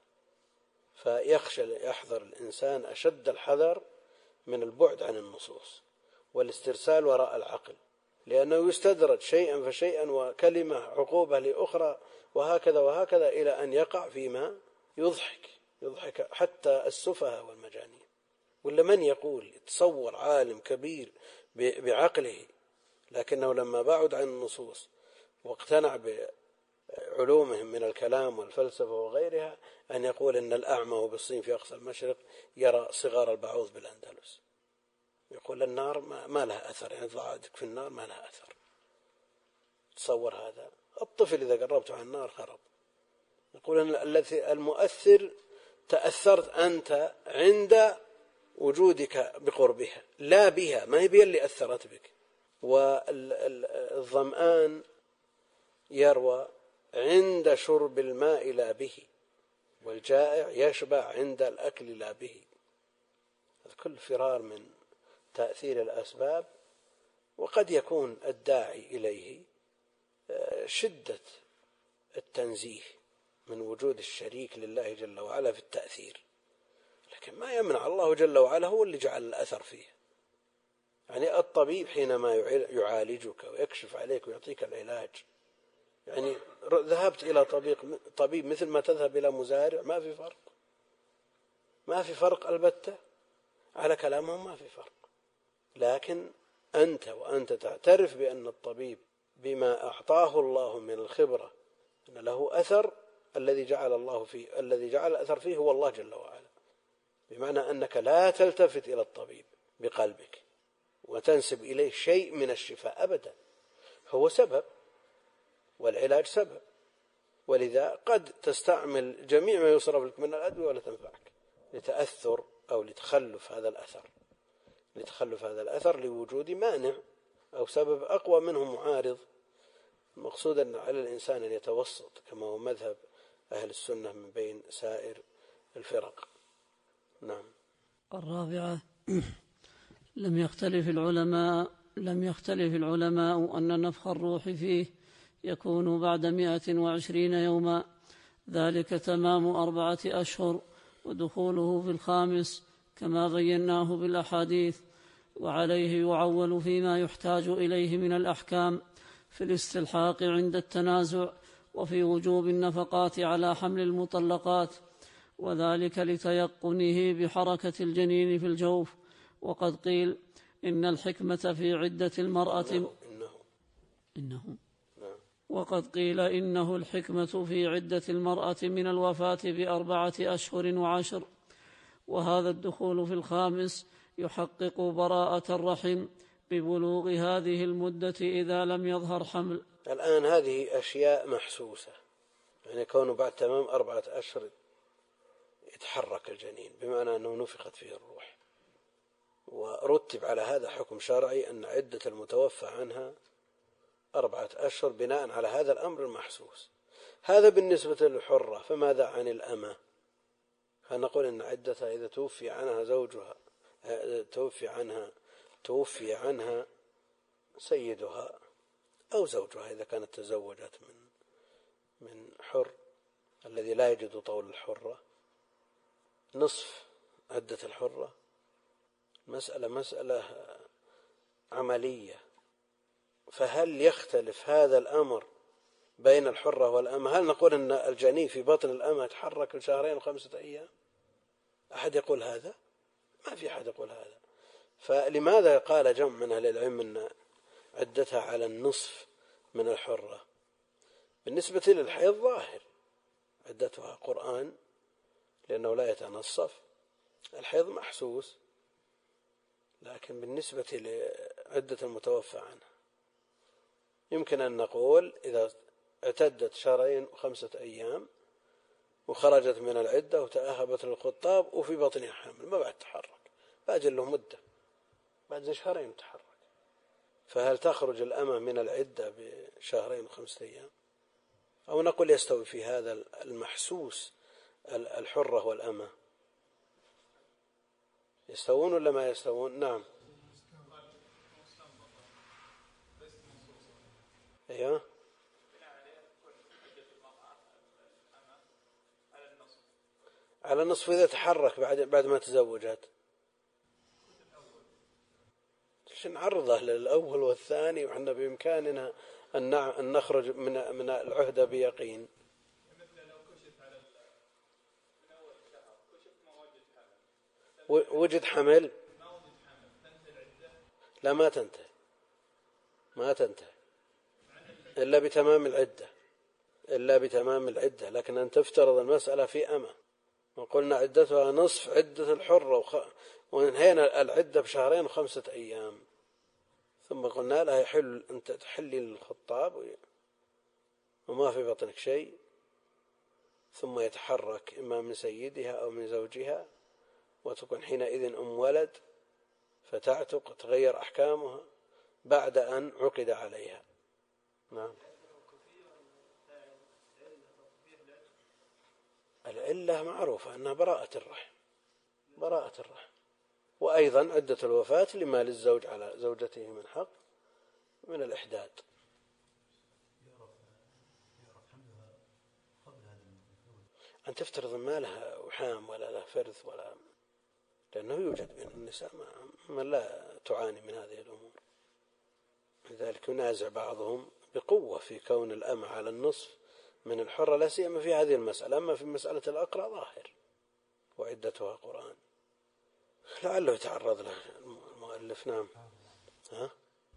فيخشى يحذر الإنسان أشد الحذر من البعد عن النصوص والاسترسال وراء العقل، لأنه يستدرج شيئا فشيئا وكلمة عقوبة لأخرى، وهكذا وهكذا، إلى أن يقع فيما يضحك يضحك حتى السفهاء والمجانين. ولا من يقول يتصور عالم كبير بعقله، لكنه لما بعد عن النصوص واقتنع بعلومهم من الكلام والفلسفة وغيرها، أن يقول إن الأعمى بالصين في أقصى المشرق يرى صغار البعوض بالأندلس، يقول النار ما لها أثر، يعني ضعادك في النار ما لها أثر. تصور هذا، الطفل إذا قربته عن النار خرب. يقول أن الذي المؤثر تأثرت أنت عند وجودك بقربها، لا بها، ما هي بها اللي أثرت بك. والظمآن يروى عند شرب الماء لا به، والجائع يشبع عند الأكل لا به. هذا كل فرار من تأثير الأسباب. وقد يكون الداعي إليه شدة التنزيه من وجود الشريك لله جل وعلا في التأثير، لكن ما يمنع، الله جل وعلا هو اللي جعل الأثر فيه. يعني الطبيب حينما يعالجك ويكشف عليك ويعطيك العلاج، يعني ذهبت إلى طبيب طبيب مثل ما تذهب إلى مزارع، ما في فرق، ما في فرق البتة، على كلامهم ما في فرق. لكن أنت وأنت تعترف بأن الطبيب بما أعطاه الله من الخبرة أن له أثر، الذي جعل الله فيه الذي جعل الأثر فيه هو الله جل وعلا، بمعنى أنك لا تلتفت إلى الطبيب بقلبك وتنسب إليه شيء من الشفاء أبدا، هو سبب والعلاج سبب، ولذا قد تستعمل جميع ما يصرف لك من الأدوية ولا تنفعك لتأثر أو لتخلف هذا الأثر لتخلف هذا الأثر لوجود مانع أو سبب أقوى منه معارض. المقصود أن على الإنسان أن يتوسط كما هو مذهب أهل السنة من بين سائر الفرق. نعم. الرابعة لم يختلف العلماء لم يختلف العلماء أن نفخ الروح فيه يكون بعد مئة وعشرين يوما، ذلك تمام أربعة أشهر، ودخوله في الخامس كما بيناه بالأحاديث. وعليه يعول فيما يحتاج إليه من الأحكام في الاستلحاق عند التنازع، وفي وجوب النفقات على حمل المطلقات، وذلك لتيقنه بحركة الجنين في الجوف. وقد قيل إن الحكمة في عدة المرأة إنه, إنه. إنه. وقد قيل إنه الحكمة في عدة المرأة من الوفاة بأربعة أشهر وعشر. وهذا الدخول في الخامس يحقق براءة الرحم ببلوغ هذه المدة إذا لم يظهر حمل. الآن هذه أشياء محسوسة، يعني كونه بعد تمام أربعة أشهر يتحرك الجنين، بمعنى أنه نفخت فيه الروح، ورتب على هذا حكم شرعي أن عدة المتوفى عنها أربعة أشهر بناء على هذا الأمر المحسوس. هذا بالنسبة للحرة، فماذا عن الأمة؟ فنقول أن عدتها إذا توفي عنها زوجها توفي عنها توفي عنها سيدها أو زوجها إذا كانت تزوجت من من حر الذي لا يجد طول الحرة، نصف عدة الحرة، مسألة مسألة عملية. فهل يختلف هذا الأمر بين الحرة والأمة؟ هل نقول أن الجنين في بطن الأمة يتحرك لشهرين وخمسة أيام؟ أحد يقول هذا؟ ما في أحد يقول هذا. فلماذا قال جمع من أهل العلم أن عدتها على النصف من الحرة؟ بالنسبة للحيض ظاهر عدتها قرآن لأنه لا يتنصف، الحيض محسوس. لكن بالنسبة لعدة المتوفى عنها يمكن أن نقول إذا اعتدت شهرين وخمسة أيام وخرجت من العدة وتأهبت للخطاب وفي بطنها حمل ما بعد تحرك، باقي له مدة بعد شهرين تحرك، فهل تخرج الأمة من العدة بشهرين وخمسة أيام؟ أو نقول يستوي في هذا المحسوس الحرة والأمة؟ يستوون ولا ما يستوون؟ نعم. أيوه على النصف إذا تحرك بعد بعد ما تزوجت. نعرضه للأول والثاني وحنا بإمكاننا أن نخرج من من العهدة بيقين. وجد حمل لا ما تنتهي ما تنتهي إلا بتمام العدة إلا بتمام العدة. لكن أن تفترض المسألة في أمة وقلنا عدتها نصف عدة الحرة وخ... وانهينا العدة بشهرين وخمسة أيام، ثم قلنا لها يحل أنت تحلي للخطاب وما في بطنك شيء، ثم يتحرك إما من سيدها أو من زوجها وتكون حينئذ أم ولد فتعتق وتغير أحكامها بعد أن عقد عليها. نعم. العلة معروفة أنها براءة الرحم براءة الرحم وأيضا عدة الوفاة لما للزوج على زوجته من حق من الإحداد. أن تفترض ما لها وحام ولا لها فرث ولا، لأنه يوجد من النساء من لا تعاني من هذه الأمور. لذلك ينازع بعضهم بقوة في كون الأمة على النصف من الحرة لا سيما في هذه المسألة. أما في مسألة الأقرع ظاهر وعدتها قرآن، لعله يتعرض له المؤلف. نعم. ها؟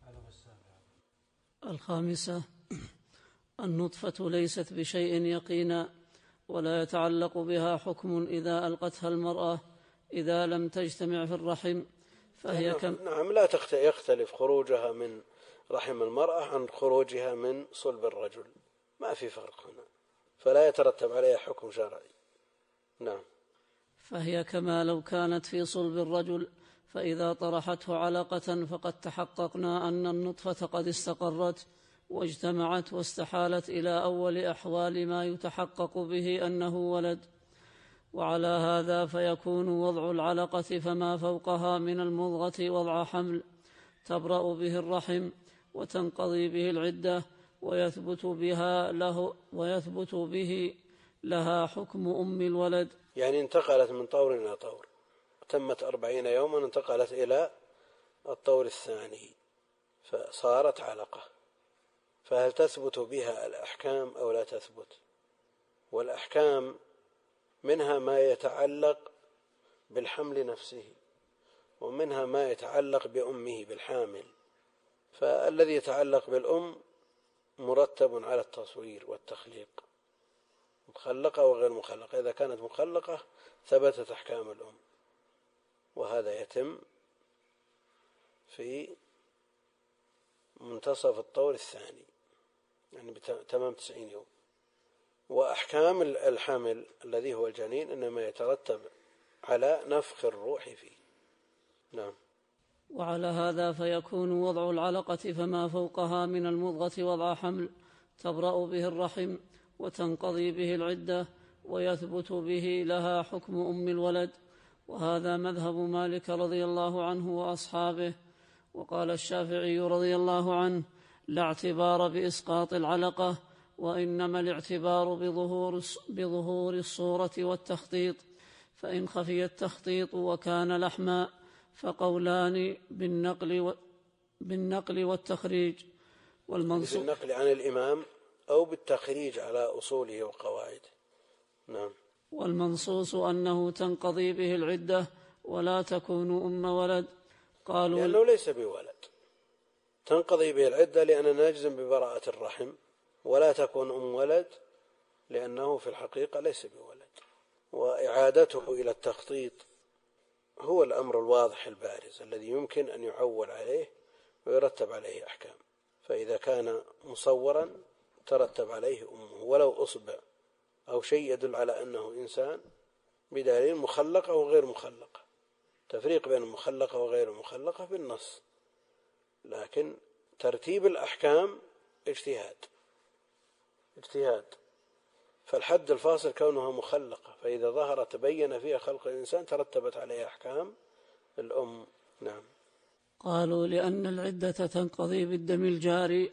الخامسة النطفة ليست بشيء يقينا ولا يتعلق بها حكم إذا ألقتها المرأة إذا لم تجتمع في الرحم فهي كم. نعم لا يختلف خروجها من رحم المرأة عن خروجها من صلب الرجل، ما في فرق هنا، فلا يترتب عليها حكم شرعي. نعم. فهي كما لو كانت في صلب الرجل، فإذا طرحته علقة فقد تحققنا أن النطفة قد استقرت واجتمعت واستحالت إلى أول أحوال ما يتحقق به أنه ولد. وعلى هذا فيكون وضع العلقة فما فوقها من المضغة وضع حمل تبرأ به الرحم وتنقضي به العدة ويثبت بها له ويثبت به لها حكم أم الولد. يعني انتقلت من طور إلى طور، تمت أربعين يوما انتقلت إلى الطور الثاني فصارت علقة، فهل تثبت بها الأحكام أو لا تثبت؟ والأحكام منها ما يتعلق بالحمل نفسه ومنها ما يتعلق بأمه بالحامل. فالذي يتعلق بالأم مرتب على التصوير والتخليق، مخلقة وغير مخلقة. إذا كانت مخلقة ثبتت أحكام الأم، وهذا يتم في منتصف الطور الثاني يعني بتمام تسعين يوم. وأحكام الحمل الذي هو الجنين إنما يترتب على نفخ الروح فيه. نعم. وعلى هذا فيكون وضع العلقة فما فوقها من المضغة وضع حمل تبرأ به الرحم وتنقضي به العدة ويثبت به لها حكم أم الولد. وهذا مذهب مالك رضي الله عنه وأصحابه. وقال الشافعي رضي الله عنه: لا اعتبار بإسقاط العلقة، وإنما الاعتبار بظهور بظهور الصورة والتخطيط، فإن خفي التخطيط وكان لحما فقولان بالنقل, و... بالنقل والتخريج. والمنصوص بالنقل عن الإمام أو بالتخريج على أصوله وقواعده. نعم. والمنصوص أنه تنقضي به العدة ولا تكون أم ولد. قالوا لأنه ليس بولد، تنقضي به العدة لأننا نجزم ببراءة الرحم، ولا تكون أم ولد لأنه في الحقيقة ليس بولد. وإعادته إلى التخطيط هو الأمر الواضح البارز الذي يمكن أن يعول عليه ويرتب عليه أحكام. فإذا كان مصورا ترتب عليه أمه ولو أصبع أو شيء يدل على أنه إنسان، بدليل مخلقة وغير مخلقة، تفريق بين المخلقة وغير المخلقة بالنص، لكن ترتيب الأحكام اجتهاد اجتهاد فالحد الفاصل كونها مخلقة، فإذا ظهر تبين فيها خلق الإنسان ترتبت عليها أحكام الأم. نعم. قالوا لأن العدة تنقضي بالدم الجاري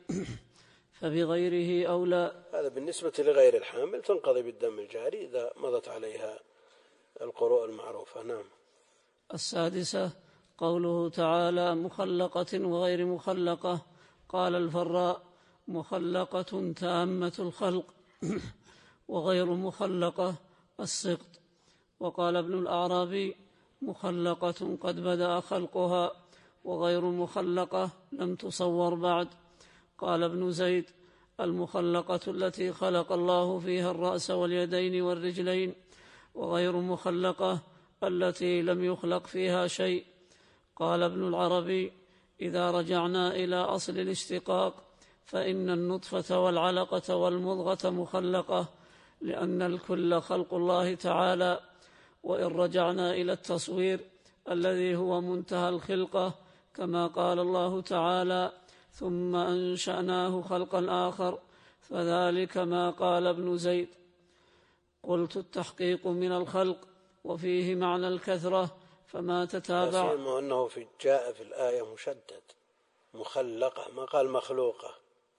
فبغيره أولى. هذا بالنسبة لغير الحامل تنقضي بالدم الجاري إذا مضت عليها القروء المعروفة. نعم. السادسة قوله تعالى مخلقة وغير مخلقة. قال الفراء مخلقة تامة الخلق وغير مخلقة السقط. وقال ابن الأعرابي مخلقة قد بدأ خلقها وغير مخلقة لم تصور بعد. قال ابن زيد المخلقة التي خلق الله فيها الرأس واليدين والرجلين، وغير مخلقة التي لم يخلق فيها شيء. قال ابن العربي إذا رجعنا إلى أصل الاشتقاق فإن النطفة والعلقة والمضغة مخلقة لأن الكل خلق الله تعالى. وإن رجعنا إلى التصوير الذي هو منتهى الخلقة كما قال الله تعالى ثم أنشأناه خلقا آخر فذلك ما قال ابن زيد. قلت التحقيق من الخلق وفيه معنى الكثرة فما تتابع. لا أنه في جاء في الآية مشدد مخلقة، ما قال مخلوقة.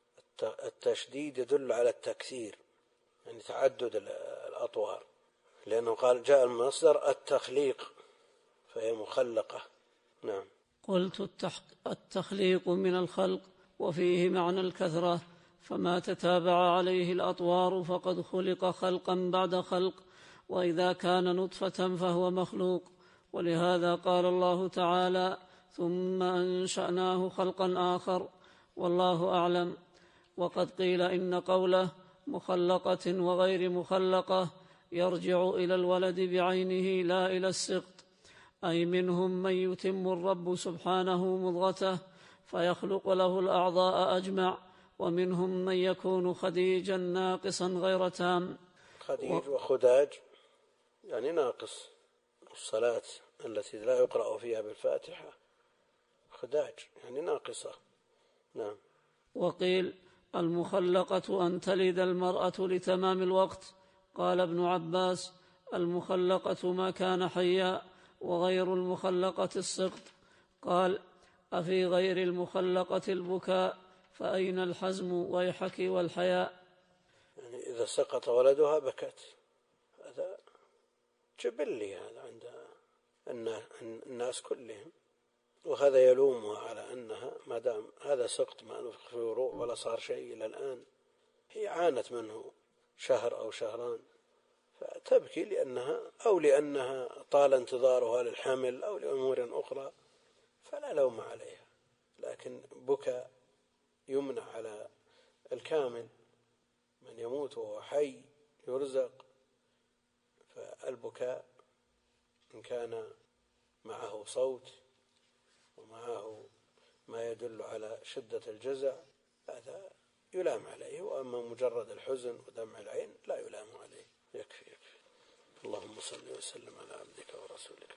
التشديد يدل على التكثير، يعني تعدد الأطوار، لأنه قال جاء المصدر التخليق فهي مخلقة. نعم. قلت التخليق من الخلق وفيه معنى الكثرة فما تتابع عليه الأطوار فقد خلق خلقا بعد خلق، وإذا كان نطفة فهو مخلوق. ولهذا قال الله تعالى ثم أنشأناه خلقا آخر والله أعلم. وقد قيل إن قوله مخلقة وغير مخلقة يرجع إلى الولد بعينه لا إلى السقط، أي منهم من يتم الرب سبحانه مضغته فيخلق له الأعضاء أجمع، ومنهم من يكون خديجا ناقصا غير تام. خديج وخداج يعني ناقص. الصلاة التي لا يقرأ فيها بالفاتحة خداج يعني ناقصة. نعم. وقيل المخلقة أن تلد المرأة لتمام الوقت. قال ابن عباس المخلقة ما كان حيا وغير المخلقة السقط. قال أفي غير المخلقة البكاء فأين الحزم ويحك والحياء. يعني إذا سقط ولدها بكت، هذا جبلي هذا عند الناس كلهم، وهذا يلومها على أنها ما دام هذا سقط ما نفخ فيه روح ولا صار شيء إلى الآن، هي عانت منه شهر أو شهران فتبكي لأنها أو لأنها طال انتظارها للحمل أو لأمور أخرى، فلا لوم عليها. لكن بكى يمنع على الكامل، من يموت وهو حي يرزق، فالبكاء إن كان معه صوت ومعه ما يدل على شدة الجزع هذا يلام عليه، وأما مجرد الحزن ودمع العين لا يلام عليه، يكفي يكفي. اللهم صل وسلم على عبدك ورسولك